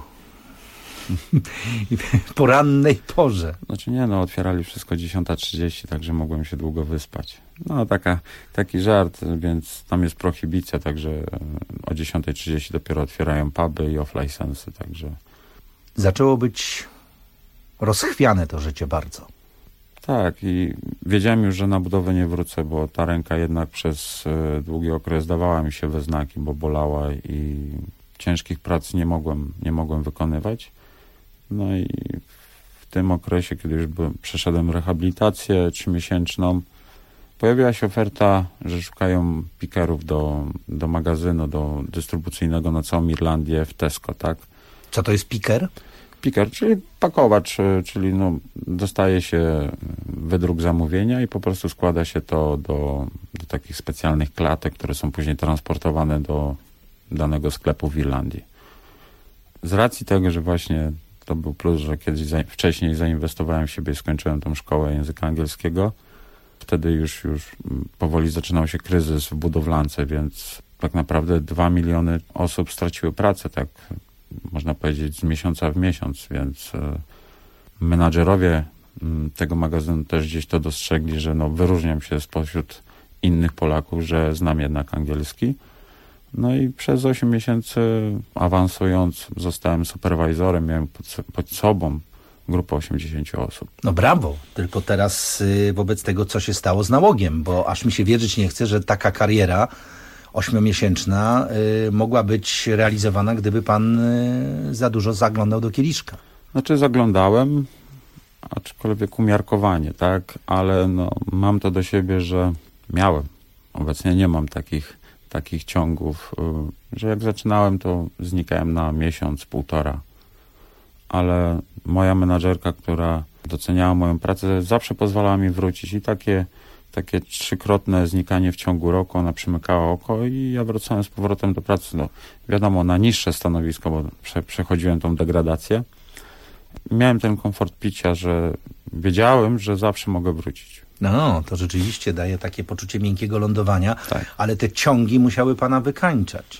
porannej porze. Znaczy nie, otwierali wszystko 10:30, także mogłem się długo wyspać. No taki żart, więc tam jest prohibicja, także o 10:30 dopiero otwierają puby i off-license, także... Zaczęło być rozchwiane to życie bardzo. Tak, i wiedziałem już, że na budowę nie wrócę, bo ta ręka jednak przez długi okres dawała mi się we znaki, bo bolała i ciężkich prac nie mogłem wykonywać. No i w tym okresie, kiedy już przeszedłem rehabilitację 3-miesięczną, Pojawiła się oferta, że szukają pickerów do magazynu, do dystrybucyjnego na całą Irlandię w Tesco, tak? Co to jest picker? Picker, czyli pakowacz, czyli dostaje się wydruk zamówienia i po prostu składa się to do takich specjalnych klatek, które są później transportowane do danego sklepu w Irlandii. Z racji tego, że właśnie to był plus, że kiedyś wcześniej zainwestowałem w siebie i skończyłem tą szkołę języka angielskiego, wtedy już powoli zaczynał się kryzys w budowlance, więc tak naprawdę 2 miliony osób straciły pracę, tak można powiedzieć, z miesiąca w miesiąc, więc menadżerowie tego magazynu też gdzieś to dostrzegli, że wyróżniam się spośród innych Polaków, że znam jednak angielski. No i przez 8 miesięcy awansując zostałem superwajzorem, miałem pod sobą grupę 80 osób. No brawo, tylko teraz wobec tego, co się stało z nałogiem, bo aż mi się wierzyć nie chce, że taka kariera 8-miesięczna mogła być realizowana, gdyby pan za dużo zaglądał do kieliszka. Znaczy zaglądałem, aczkolwiek umiarkowanie, tak, ale mam to do siebie, że miałem. Obecnie nie mam takich ciągów, że jak zaczynałem, to znikałem na miesiąc, półtora. Ale moja menadżerka, która doceniała moją pracę, zawsze pozwalała mi wrócić i takie 3-krotne znikanie w ciągu roku, ona przymykała oko i ja wracałem z powrotem do pracy. Wiadomo, na niższe stanowisko, bo przechodziłem tą degradację. Miałem ten komfort picia, że wiedziałem, że zawsze mogę wrócić. No, to rzeczywiście daje takie poczucie miękkiego lądowania, tak. Ale te ciągi musiały pana wykańczać.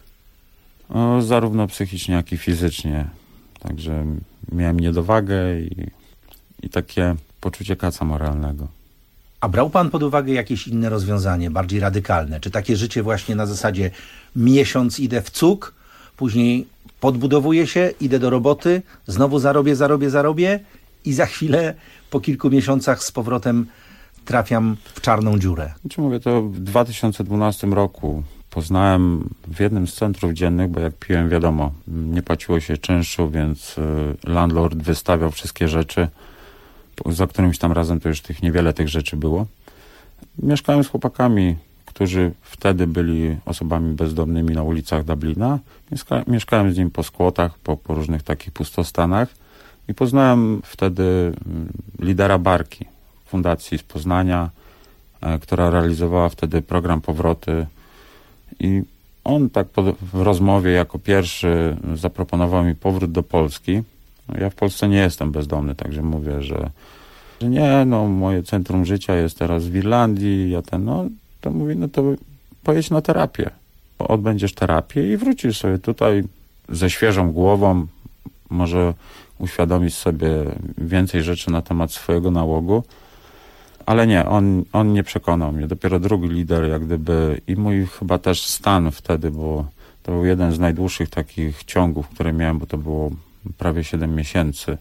Zarówno psychicznie, jak i fizycznie. Także miałem niedowagę i takie poczucie kaca moralnego. A brał pan pod uwagę jakieś inne rozwiązanie, bardziej radykalne? Czy takie życie właśnie na zasadzie miesiąc idę w cuk, później podbudowuję się, idę do roboty, znowu zarobię i za chwilę po kilku miesiącach z powrotem trafiam w czarną dziurę? Znaczy mówię, to w 2012 roku poznałem w jednym z centrów dziennych, bo jak piłem, wiadomo, nie płaciło się czynszu, więc landlord wystawiał wszystkie rzeczy. Za którymś tam razem to już niewiele tych rzeczy było. Mieszkałem z chłopakami, którzy wtedy byli osobami bezdomnymi na ulicach Dublina. Mieszkałem z nim po skłotach, po różnych takich pustostanach i poznałem wtedy lidera Barki, fundacji z Poznania, która realizowała wtedy program Powroty i on tak w rozmowie jako pierwszy zaproponował mi powrót do Polski. Ja w Polsce nie jestem bezdomny, także mówię, że nie, moje centrum życia jest teraz w Irlandii, to mówię, to pojedź na terapię. Odbędziesz terapię i wrócisz sobie tutaj ze świeżą głową, może uświadomić sobie więcej rzeczy na temat swojego nałogu, ale nie, on nie przekonał mnie. Dopiero drugi lider, jak gdyby, i mój chyba też stan wtedy, bo to był jeden z najdłuższych takich ciągów, które miałem, bo to było prawie 7 miesięcy.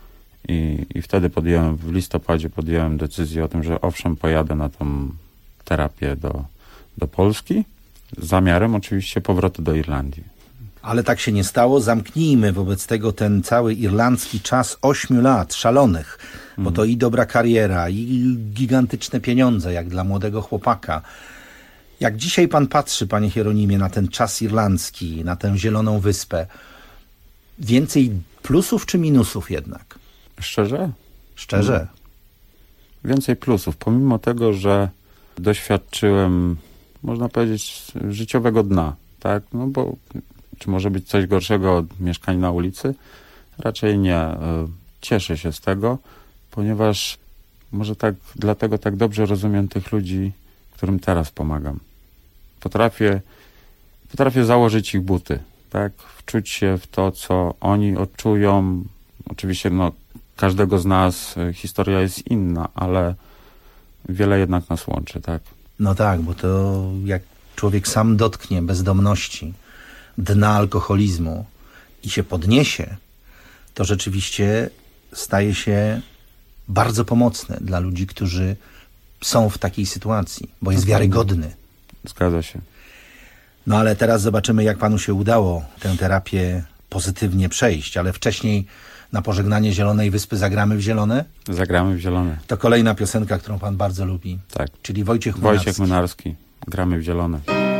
I wtedy w listopadzie podjąłem decyzję o tym, że owszem, pojadę na tą terapię do Polski, z zamiarem oczywiście powrotu do Irlandii. Ale tak się nie stało. Zamknijmy wobec tego ten cały irlandzki czas 8 lat szalonych, bo to i dobra kariera, i gigantyczne pieniądze, jak dla młodego chłopaka. Jak dzisiaj pan patrzy, panie Hieronimie, na ten czas irlandzki, na tę zieloną wyspę, więcej plusów czy minusów jednak? Szczerze? Szczerze. Więcej plusów. Pomimo tego, że doświadczyłem, można powiedzieć, życiowego dna, tak? Bo czy może być coś gorszego od mieszkań na ulicy? Raczej nie. Cieszę się z tego, ponieważ może dlatego tak dobrze rozumiem tych ludzi, którym teraz pomagam. Potrafię założyć ich buty, tak? Wczuć się w to, co oni odczują. Oczywiście, każdego z nas historia jest inna, ale wiele jednak nas łączy, tak? No tak, bo to jak człowiek sam dotknie bezdomności, dna alkoholizmu i się podniesie, to rzeczywiście staje się bardzo pomocne dla ludzi, którzy są w takiej sytuacji, bo jest wiarygodny. Zgadza się. No ale teraz zobaczymy, jak panu się udało tę terapię pozytywnie przejść, ale wcześniej Na pożegnanie Zielonej Wyspy zagramy w zielone? Zagramy w zielone. To kolejna piosenka, którą pan bardzo lubi. Tak. Czyli Wojciech Młynarski. Wojciech Młynarski. Gramy w zielone.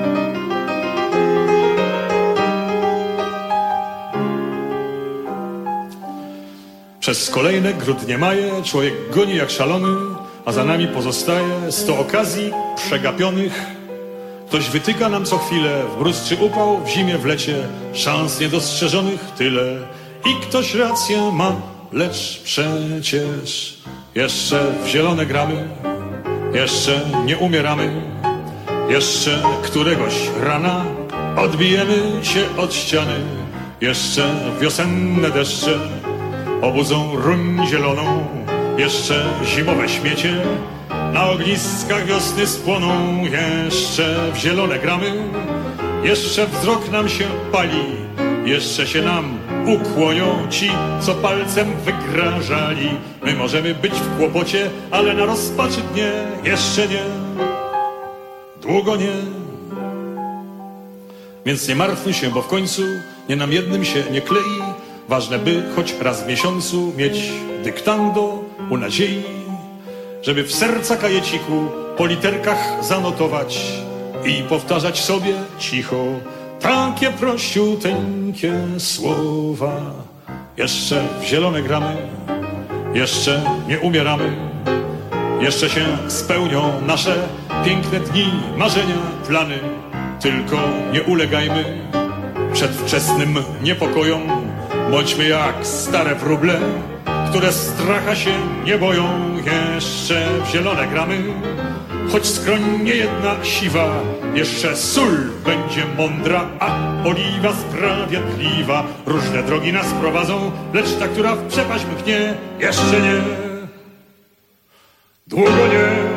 Przez kolejne grudnie maje człowiek goni jak szalony, a za nami pozostaje 100 okazji przegapionych. Ktoś wytyka nam co chwilę, w mróz czy upał, w zimie, w lecie, szans niedostrzeżonych tyle. I ktoś rację ma, lecz przecież jeszcze w zielone gramy, jeszcze nie umieramy, jeszcze któregoś rana odbijemy się od ściany, jeszcze wiosenne deszcze obudzą ruń zieloną, jeszcze zimowe śmiecie na ogniskach wiosny spłoną. Jeszcze w zielone gramy, jeszcze wzrok nam się pali, jeszcze się nam ukłonią ci, co palcem wygrażali. My możemy być w kłopocie, ale na rozpaczy dnie jeszcze nie, długo nie. Więc nie martwmy się, bo w końcu nie nam jednym się nie klei. Ważne, by choć raz w miesiącu mieć dyktando u nadziei, żeby w serca kajeciku po literkach zanotować i powtarzać sobie cicho takie prościuteńkie słowa. Jeszcze w zielone gramy, jeszcze nie umieramy, jeszcze się spełnią nasze piękne dni, marzenia, plany. Tylko nie ulegajmy przedwczesnym niepokojom, bądźmy jak stare wróble, które stracha się nie boją. Jeszcze w zielone gramy, choć skroń nie jedna siwa, jeszcze sól będzie mądra, a oliwa sprawiedliwa. Różne drogi nas prowadzą, lecz ta, która w przepaść mknie, jeszcze nie, długo nie.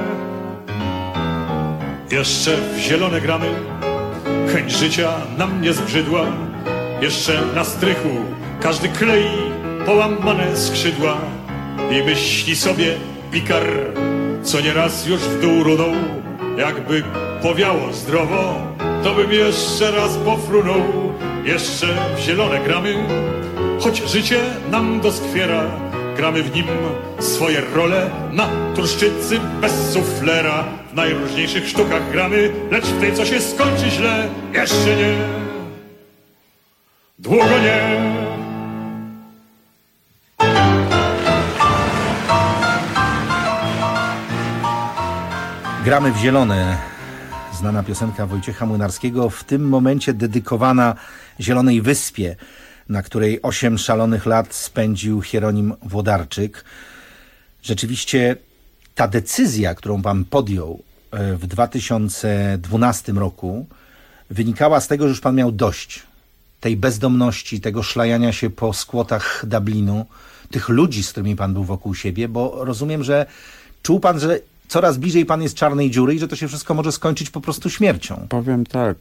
Jeszcze w zielone gramy, chęć życia nam nie zbrzydła, jeszcze na strychu każdy klei połamane skrzydła i myśli sobie pikar, co nieraz już w dół runął. Jakby powiało zdrowo, to bym jeszcze raz pofrunął. Jeszcze w zielone gramy, choć życie nam doskwiera, gramy w nim swoje role na truszczycy bez suflera. W najróżniejszych sztukach gramy, lecz w tej, co się skończy źle, jeszcze nie, długo nie. Gramy w zielone. Znana piosenka Wojciecha Młynarskiego, w tym momencie dedykowana Zielonej Wyspie, na której 8 szalonych lat spędził Hieronim Włodarczyk. Rzeczywiście ta decyzja, którą pan podjął w 2012 roku, wynikała z tego, że już pan miał dość tej bezdomności, tego szlajania się po skłotach Dublinu, tych ludzi, z którymi pan był wokół siebie, bo rozumiem, że czuł pan, że coraz bliżej pan jest czarnej dziury i że to się wszystko może skończyć po prostu śmiercią. Powiem tak,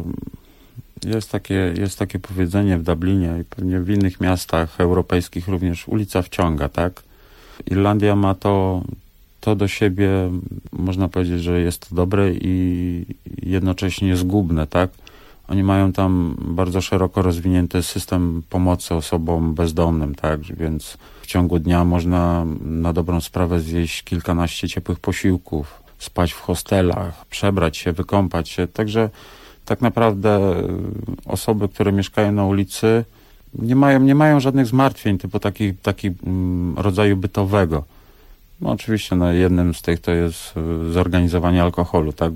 jest takie powiedzenie w Dublinie i pewnie w innych miastach europejskich również, ulica wciąga, tak? Irlandia ma to do siebie, można powiedzieć, że jest to dobre i jednocześnie zgubne, tak? Oni mają tam bardzo szeroko rozwinięty system pomocy osobom bezdomnym, tak? Więc w ciągu dnia można na dobrą sprawę zjeść kilkanaście ciepłych posiłków, spać w hostelach, przebrać się, wykąpać się. Także tak naprawdę osoby, które mieszkają na ulicy, nie mają żadnych zmartwień typu taki rodzaju bytowego. No oczywiście jednym z tych to jest zorganizowanie alkoholu, tak?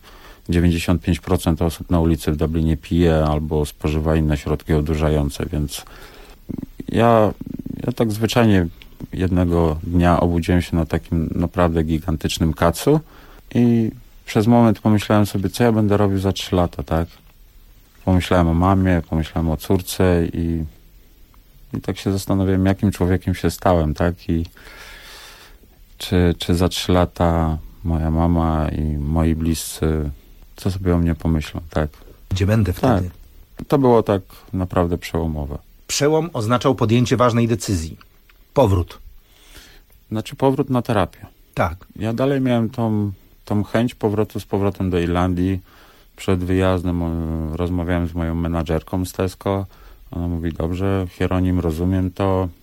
95% osób na ulicy w Dublinie pije albo spożywa inne środki odurzające, więc ja tak zwyczajnie jednego dnia obudziłem się na takim naprawdę gigantycznym kacu i przez moment pomyślałem sobie, co ja będę robił za 3 lata, tak? Pomyślałem o mamie, pomyślałem o córce i tak się zastanawiałem, jakim człowiekiem się stałem, tak? I czy za 3 lata moja mama i moi bliscy co sobie o mnie pomyślą, tak? Gdzie będę wtedy? Tak. To było tak naprawdę przełomowe. Przełom oznaczał podjęcie ważnej decyzji. Powrót. Znaczy powrót na terapię. Tak. Ja dalej miałem tą chęć powrotu z powrotem do Irlandii. Przed wyjazdem rozmawiałem z moją menadżerką z Tesco. Ona mówi, dobrze, Hieronim, rozumiem to.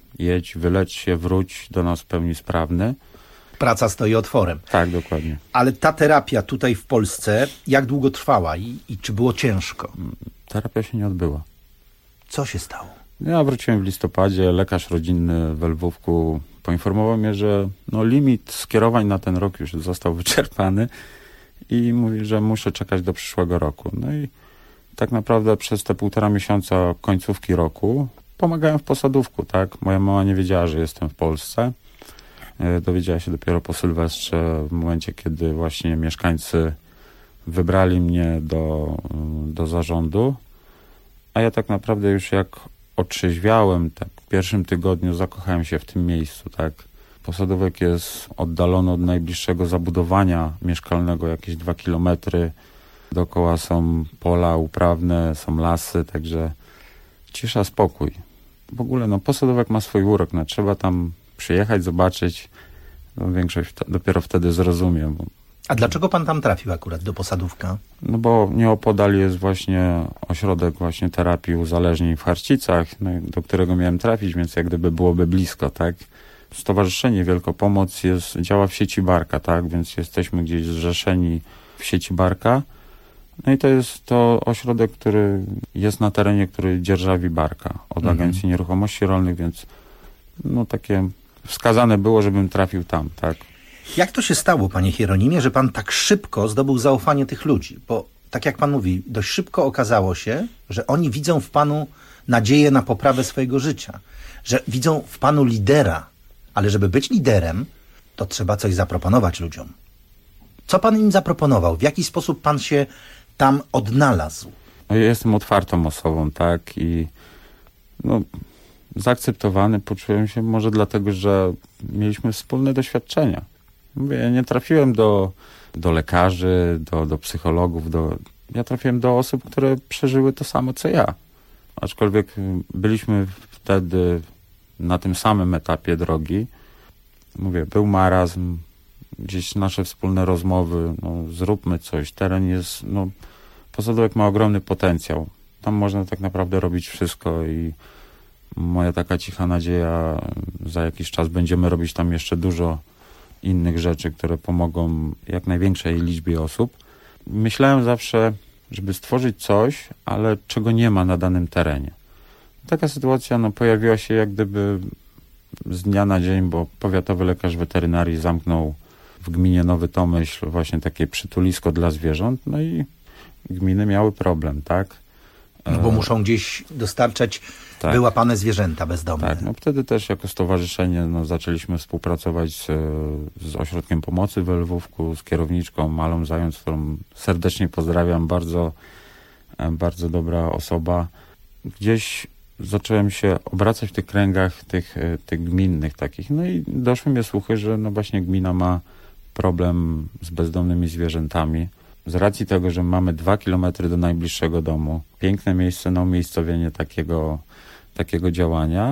jedź, wylecz się, wróć do nas w pełni sprawny. Praca stoi otworem. Tak, dokładnie. Ale ta terapia tutaj w Polsce, jak długo trwała i czy było ciężko? Terapia się nie odbyła. Co się stało? Ja wróciłem w listopadzie, lekarz rodzinny w Lwówku poinformował mnie, że limit skierowań na ten rok już został wyczerpany i mówi, że muszę czekać do przyszłego roku. No i tak naprawdę przez te 1,5 miesiąca końcówki roku pomagałem w posadówku, tak? Moja mama nie wiedziała, że jestem w Polsce. Dowiedziała się dopiero po Sylwestrze, w momencie, kiedy właśnie mieszkańcy wybrali mnie do zarządu. A ja tak naprawdę już jak otrzeźwiałem, tak w pierwszym tygodniu zakochałem się w tym miejscu, tak? Posadówek jest oddalony od najbliższego zabudowania mieszkalnego jakieś 2 kilometry. Dookoła są pola uprawne, są lasy, także cisza, spokój. W ogóle Posadówek ma swój urok, trzeba tam przyjechać, zobaczyć. Większość dopiero wtedy zrozumie. A dlaczego pan tam trafił akurat do Posadówka? Bo nieopodal jest właśnie ośrodek właśnie terapii uzależnień w Harcicach, do którego miałem trafić, więc jak gdyby byłoby blisko, tak? Stowarzyszenie Wielkopomoc działa w sieci Barka, tak? Więc jesteśmy gdzieś zrzeszeni w sieci Barka. No i to jest to ośrodek, który jest na terenie, który dzierżawi Barka od Agencji Nieruchomości Rolnych, więc takie wskazane było, żebym trafił tam, tak? Jak to się stało, panie Hieronimie, że pan tak szybko zdobył zaufanie tych ludzi? Bo tak jak pan mówi, dość szybko okazało się, że oni widzą w panu nadzieję na poprawę swojego życia, że widzą w panu lidera, ale żeby być liderem, to trzeba coś zaproponować ludziom. Co pan im zaproponował? W jaki sposób pan się tam odnalazł? Ja jestem otwartą osobą, tak? I zaakceptowany poczułem się może dlatego, że mieliśmy wspólne doświadczenia. Mówię, ja nie trafiłem do lekarzy, do psychologów, ja trafiłem do osób, które przeżyły to samo, co ja. Aczkolwiek byliśmy wtedy na tym samym etapie drogi. Mówię, był marazm, gdzieś nasze wspólne rozmowy, zróbmy coś, teren jest, Posadówek ma ogromny potencjał. Tam można tak naprawdę robić wszystko i moja taka cicha nadzieja, za jakiś czas będziemy robić tam jeszcze dużo innych rzeczy, które pomogą jak największej liczbie osób. Myślałem zawsze, żeby stworzyć coś, ale czego nie ma na danym terenie. Taka sytuacja pojawiła się jak gdyby z dnia na dzień, bo powiatowy lekarz weterynarii zamknął w gminie Nowy Tomyśl właśnie takie przytulisko dla zwierząt, i gminy miały problem, tak? Bo muszą gdzieś dostarczać wyłapane zwierzęta bezdomne. Tak, wtedy też jako stowarzyszenie zaczęliśmy współpracować z Ośrodkiem Pomocy w Lwówku, z kierowniczką Malą Zając, którą serdecznie pozdrawiam, bardzo, bardzo dobra osoba. Gdzieś zacząłem się obracać w tych kręgach tych gminnych takich, i doszły mnie słuchy, że właśnie gmina ma problem z bezdomnymi zwierzętami. Z racji tego, że mamy 2 kilometry do najbliższego domu, piękne miejsce na umiejscowienie takiego działania,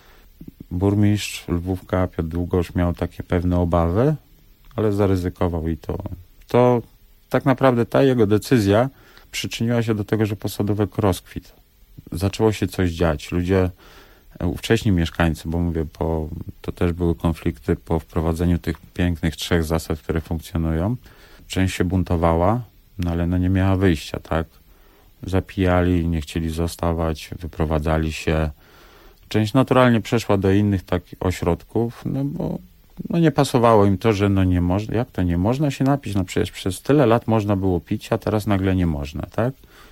burmistrz Lwówka Piotr Długosz miał takie pewne obawy, ale zaryzykował i to tak naprawdę ta jego decyzja przyczyniła się do tego, że Posadówek rozkwitł. Zaczęło się coś dziać. Ludzie, ówcześni mieszkańcy, bo mówię, to też były konflikty po wprowadzeniu tych pięknych 3 zasad, które funkcjonują. Część się buntowała, ale nie miała wyjścia, tak? Zapijali, nie chcieli zostawać, wyprowadzali się. Część naturalnie przeszła do innych takich ośrodków, bo nie pasowało im to, że nie można. Jak to nie można się napić? Przecież przez tyle lat można było pić, a teraz nagle nie można, tak?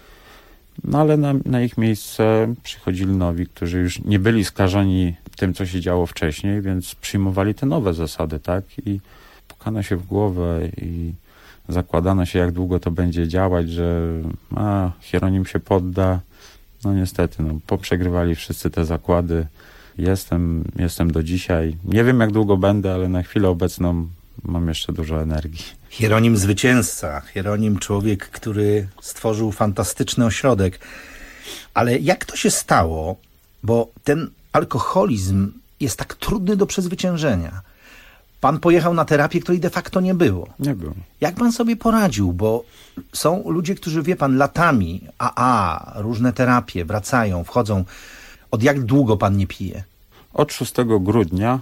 Ale na ich miejsce przychodzili nowi, którzy już nie byli skażeni tym, co się działo wcześniej, więc przyjmowali te nowe zasady, tak? I pukano się w głowę i zakładano się, jak długo to będzie działać, że Hieronim się podda. Niestety, poprzegrywali wszyscy te zakłady. Jestem do dzisiaj. Nie wiem, jak długo będę, ale na chwilę obecną mam jeszcze dużo energii. Hieronim zwycięzca, Hieronim człowiek, który stworzył fantastyczny ośrodek. Ale jak to się stało, bo ten alkoholizm jest tak trudny do przezwyciężenia. Pan pojechał na terapię, której de facto nie było. Nie było. Jak pan sobie poradził? Bo są ludzie, którzy, wie pan, latami, różne terapie, wracają, wchodzą. Od jak długo pan nie pije? od 6 grudnia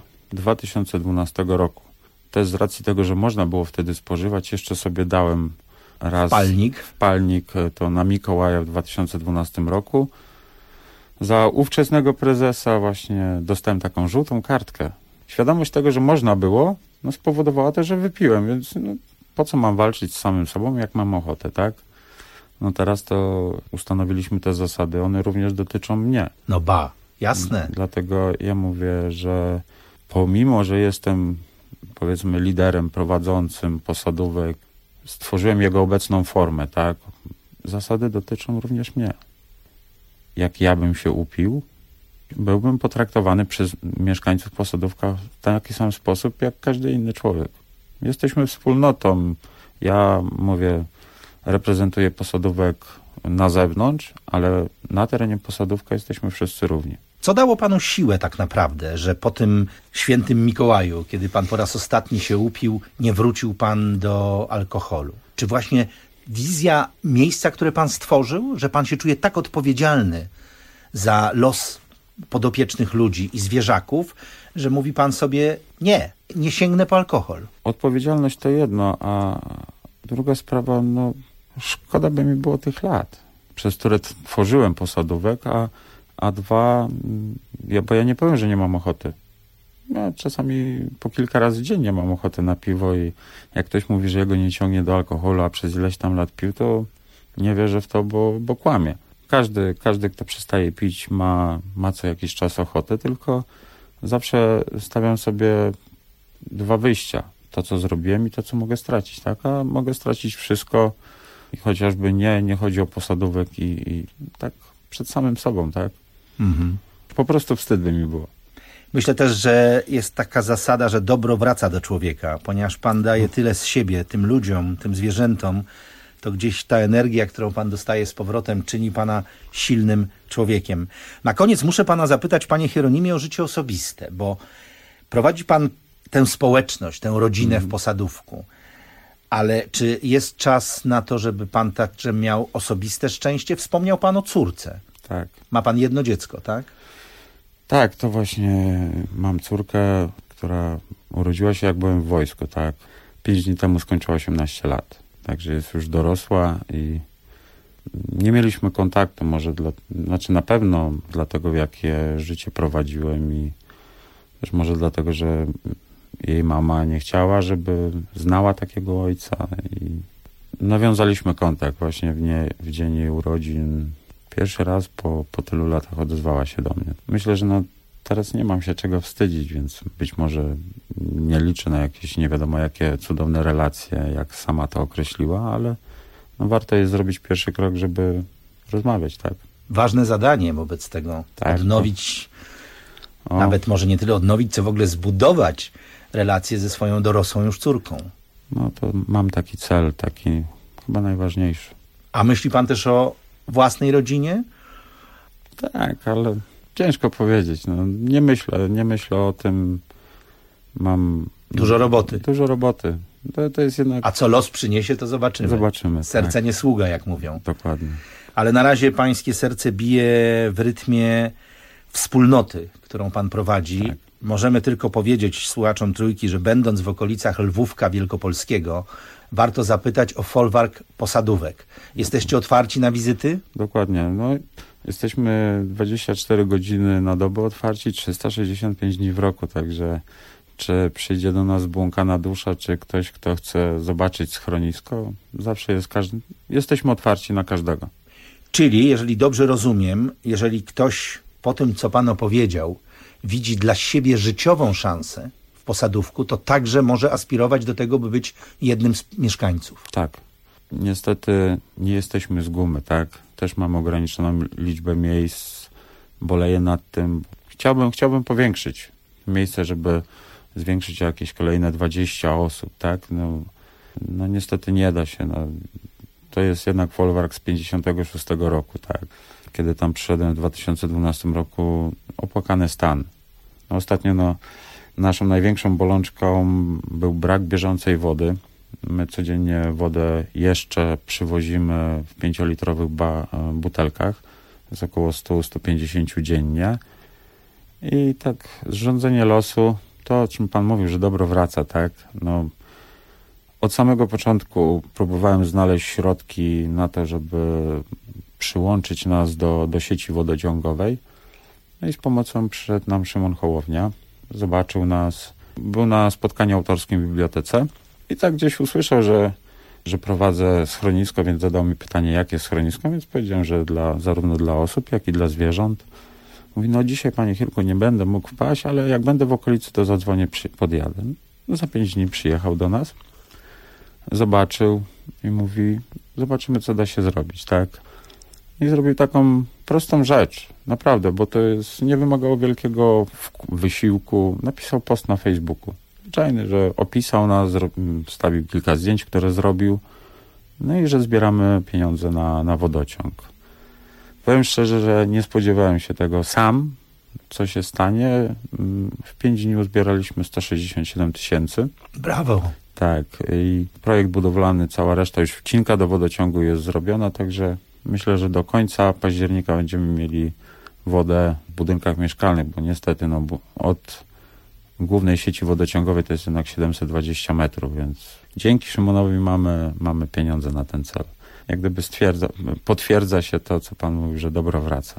2012 roku. Też z racji tego, że można było wtedy spożywać, jeszcze sobie dałem raz wpalnik to na Mikołaja w 2012 roku. Za ówczesnego prezesa właśnie dostałem taką żółtą kartkę. Świadomość tego, że można było, spowodowała to, że wypiłem, więc po co mam walczyć z samym sobą, jak mam ochotę, tak? Teraz to ustanowiliśmy te zasady, one również dotyczą mnie. Jasne. Dlatego ja mówię, że pomimo, że jestem, powiedzmy, liderem prowadzącym posadówek, stworzyłem jego obecną formę, tak? Zasady dotyczą również mnie. Jak ja bym się upił, byłbym potraktowany przez mieszkańców posadówka w taki sam sposób, jak każdy inny człowiek. Jesteśmy wspólnotą. Ja mówię, reprezentuję posadówek na zewnątrz, ale na terenie posadówka jesteśmy wszyscy równi. Co dało panu siłę tak naprawdę, że po tym świętym Mikołaju, kiedy pan po raz ostatni się upił, nie wrócił pan do alkoholu? Czy właśnie wizja miejsca, które pan stworzył, że pan się czuje tak odpowiedzialny za los podopiecznych ludzi i zwierzaków, że mówi pan sobie, nie sięgnę po alkohol? Odpowiedzialność to jedno, a druga sprawa, szkoda by mi było tych lat, przez które tworzyłem posadówek, a dwa, bo ja nie powiem, że nie mam ochoty. Ja czasami po kilka razy dziennie mam ochotę na piwo i jak ktoś mówi, że jego nie ciągnie do alkoholu, a przez ileś tam lat pił, to nie wierzę w to, bo kłamie. Każdy, kto przestaje pić, ma co jakiś czas ochotę, tylko zawsze stawiam sobie dwa wyjścia. To, co zrobiłem i to, co mogę stracić, tak? A mogę stracić wszystko i chociażby nie chodzi o posadówek i tak przed samym sobą, tak? Po prostu wstyd by mi było. Myślę też, że jest taka zasada, że dobro wraca do człowieka, ponieważ pan daje tyle z siebie tym ludziom, tym zwierzętom, to gdzieś ta energia, którą pan dostaje z powrotem, czyni pana silnym człowiekiem. Na koniec muszę pana zapytać, panie Hieronimie, o życie osobiste, bo prowadzi pan tę społeczność, tę rodzinę w posadówku. Ale czy jest czas na to, żeby pan także miał osobiste szczęście? Wspomniał pan o córce. Tak. Ma pan jedno dziecko, tak? Tak, to właśnie mam córkę, która urodziła się, jak byłem w wojsku, tak. 5 dni temu skończyła 18 lat. Także jest już dorosła i nie mieliśmy kontaktu, na pewno dlatego, jakie życie prowadziłem i też może dlatego, że jej mama nie chciała, żeby znała takiego ojca i nawiązaliśmy kontakt właśnie w dzień jej urodzin. Pierwszy raz po tylu latach odezwała się do mnie. Myślę, że teraz nie mam się czego wstydzić, więc być może nie liczę na jakieś nie wiadomo jakie cudowne relacje, jak sama to określiła, ale warto jest zrobić pierwszy krok, żeby rozmawiać, tak? Ważne zadanie wobec tego. Tak, odnowić, nawet może nie tyle odnowić, co w ogóle zbudować relacje ze swoją dorosłą już córką. To mam taki cel, taki chyba najważniejszy. A myśli pan też o własnej rodzinie? Tak, ale ciężko powiedzieć. Nie myślę o tym. Mam dużo roboty. Dużo roboty. To jest jednak... A co los przyniesie, to zobaczymy. Serce tak. nie sługa, jak mówią. Dokładnie. Ale na razie pańskie serce bije w rytmie wspólnoty, którą pan prowadzi. Tak. Możemy tylko powiedzieć słuchaczom Trójki, że będąc w okolicach Lwówka Wielkopolskiego, warto zapytać o folwark posadówek. Jesteście otwarci na wizyty? Dokładnie. Jesteśmy 24 godziny na dobę otwarci, 365 dni w roku, także czy przyjdzie do nas błąkana dusza, czy ktoś, kto chce zobaczyć schronisko, zawsze jest jesteśmy otwarci na każdego. Czyli, jeżeli dobrze rozumiem, jeżeli ktoś po tym, co pan opowiedział, widzi dla siebie życiową szansę w posadówku, to także może aspirować do tego, by być jednym z mieszkańców. Tak. Niestety nie jesteśmy z gumy, tak? Też mamy ograniczoną liczbę miejsc, boleję nad tym. Chciałbym powiększyć miejsce, żeby zwiększyć o jakieś kolejne 20 osób, tak? Niestety nie da się. To jest jednak folwark z 56 roku, tak? Kiedy tam przyszedłem w 2012 roku, opłakany stan. Ostatnio naszą największą bolączką był brak bieżącej wody. My codziennie wodę jeszcze przywozimy w 5-litrowych butelkach. To jest około 100-150 dziennie. I tak zrządzenie losu, to o czym pan mówił, że dobro wraca, tak? No, od samego początku próbowałem znaleźć środki na to, żeby przyłączyć nas do sieci wodociągowej. No i z pomocą przyszedł nam Szymon Hołownia, zobaczył nas, był na spotkaniu autorskim w bibliotece i tak gdzieś usłyszał, że prowadzę schronisko, więc zadał mi pytanie, jakie schronisko, więc powiedziałem, że zarówno dla osób, jak i dla zwierząt. Mówi, no dzisiaj, panie Hirku, nie będę mógł wpaść, ale jak będę w okolicy, to zadzwonię, podjadę. No, za 5 dni przyjechał do nas, zobaczył i mówi, zobaczymy, co da się zrobić, tak? I zrobił taką prostą rzecz, naprawdę, bo to nie wymagało wielkiego wysiłku. Napisał post na Facebooku. Zwyczajny, że opisał nas, wstawił kilka zdjęć, które zrobił, no i że zbieramy pieniądze na wodociąg. Powiem szczerze, że nie spodziewałem się tego sam, co się stanie. W 5 dni uzbieraliśmy 167 000. Brawo! Tak, i projekt budowlany, cała reszta już wcinka do wodociągu jest zrobiona, także myślę, że do końca października będziemy mieli wodę w budynkach mieszkalnych, bo niestety od głównej sieci wodociągowej to jest jednak 720 metrów, więc dzięki Szymonowi mamy pieniądze na ten cel. Jak gdyby potwierdza się to, co pan mówił, że dobro wraca.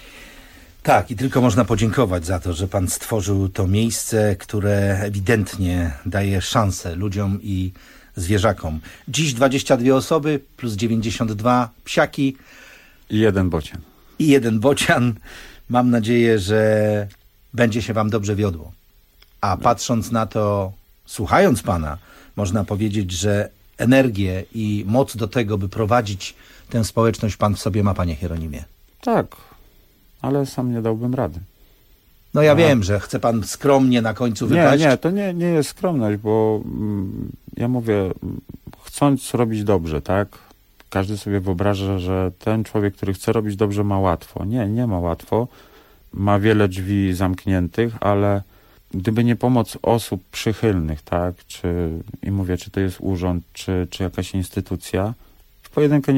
Tak, i tylko można podziękować za to, że pan stworzył to miejsce, które ewidentnie daje szansę ludziom i zwierzakom. Dziś 22 osoby plus 92 psiaki. I 1 bocian. I 1 bocian. Mam nadzieję, że będzie się wam dobrze wiodło. A patrząc na to, słuchając pana, można powiedzieć, że energię i moc do tego, by prowadzić tę społeczność, pan w sobie ma, panie Hieronimie. Tak, ale sam nie dałbym rady. No ja wiem, że chce pan skromnie na końcu wypaść. Nie, to nie jest skromność, bo ja mówię, chcąc robić dobrze, tak? Każdy sobie wyobraża, że ten człowiek, który chce robić dobrze, ma łatwo. Nie ma łatwo. Ma wiele drzwi zamkniętych, ale gdyby nie pomoc osób przychylnych, tak? Czy to jest urząd, czy jakaś instytucja, w pojedynkę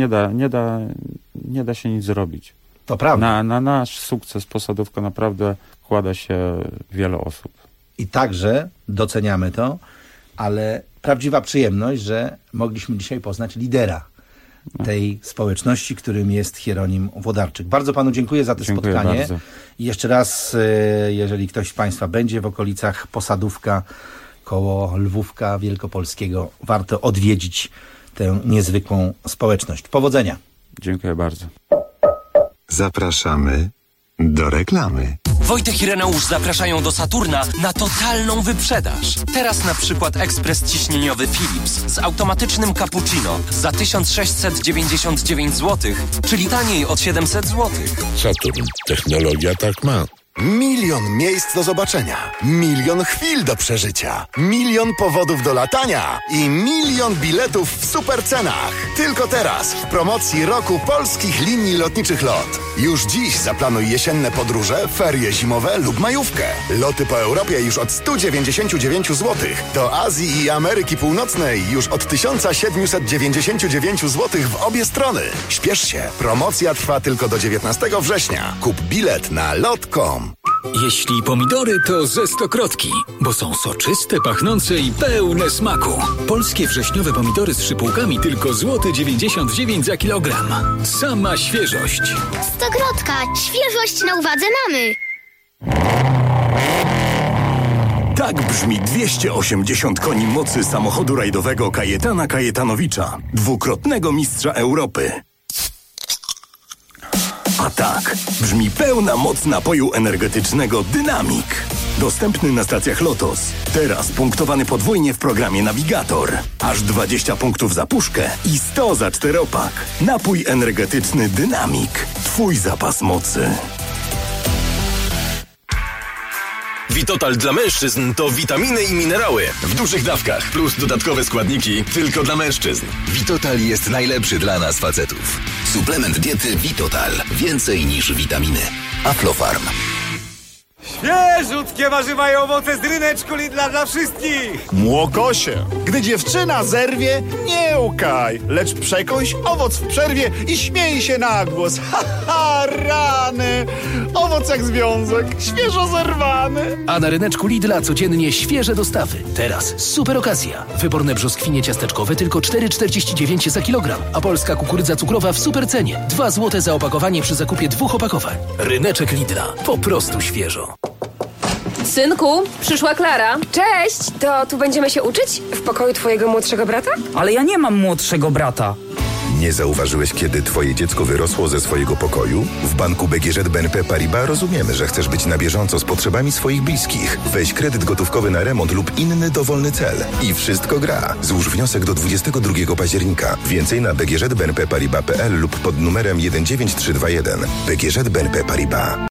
nie da się nic zrobić. To prawda. Na nasz sukces Posadówka naprawdę wkłada się wiele osób. I także doceniamy to, ale prawdziwa przyjemność, że mogliśmy dzisiaj poznać lidera tej społeczności, którym jest Hieronim Włodarczyk. Bardzo panu dziękuję za to spotkanie. Bardzo. I jeszcze raz, jeżeli ktoś z państwa będzie w okolicach Posadówka, koło Lwówka Wielkopolskiego, warto odwiedzić tę niezwykłą społeczność. Powodzenia. Dziękuję bardzo. Zapraszamy do reklamy. Wojtek i Reneusz zapraszają do Saturna na totalną wyprzedaż. Teraz na przykład ekspres ciśnieniowy Philips z automatycznym cappuccino za 1699 zł, czyli taniej od 700 zł. Saturn. Technologia tak ma. 1 000 000 miejsc do zobaczenia, 1 000 000 chwil do przeżycia, 1 000 000 powodów do latania i 1 000 000 biletów w super cenach. Tylko teraz w promocji roku polskich linii lotniczych LOT. Już dziś zaplanuj jesienne podróże, ferie zimowe lub majówkę. Loty po Europie już od 199 zł. Do Azji i Ameryki Północnej już od 1799 zł w obie strony. Śpiesz się, promocja trwa tylko do 19 września. Kup bilet na lot.com. Jeśli pomidory, to ze Stokrotki, bo są soczyste, pachnące i pełne smaku. Polskie wrześniowe pomidory z szypułkami tylko złoty 99 za kilogram. Sama świeżość. Stokrotka, świeżość na uwadze mamy. Tak brzmi 280 koni mocy samochodu rajdowego Kajetana Kajetanowicza, dwukrotnego mistrza Europy. A tak brzmi pełna moc napoju energetycznego Dynamik. Dostępny na stacjach Lotos. Teraz punktowany podwójnie w programie Navigator. Aż 20 punktów za puszkę i 100 za 4-pak. Napój energetyczny Dynamik. Twój zapas mocy. Vitotal dla mężczyzn to witaminy i minerały w dużych dawkach plus dodatkowe składniki tylko dla mężczyzn. Vitotal jest najlepszy dla nas facetów. Suplement diety Vitotal. Więcej niż witaminy. Aflofarm. Świeżutkie warzywa i owoce z ryneczku Lidla dla wszystkich! Młokosie, gdy dziewczyna zerwie, nie łkaj, lecz przekąś owoc w przerwie i śmiej się na głos. Ha, ha, rany! Owoc jak związek, świeżo zerwany. A na ryneczku Lidla codziennie świeże dostawy. Teraz super okazja. Wyborne brzoskwinie ciasteczkowe tylko 4,49 za kilogram, a polska kukurydza cukrowa w super cenie. 2 zł za opakowanie przy zakupie 2 opakowań. Ryneczek Lidla. Po prostu świeżo. Synku, przyszła Klara. Cześć! To tu będziemy się uczyć? W pokoju twojego młodszego brata? Ale ja nie mam młodszego brata. Nie zauważyłeś, kiedy twoje dziecko wyrosło ze swojego pokoju? W banku BGŻ BNP Paribas rozumiemy, że chcesz być na bieżąco z potrzebami swoich bliskich. Weź kredyt gotówkowy na remont lub inny dowolny cel. I wszystko gra. Złóż wniosek do 22 października. Więcej na bgżbnpparibas.pl lub pod numerem 19321. BGŻ BNP Paribas.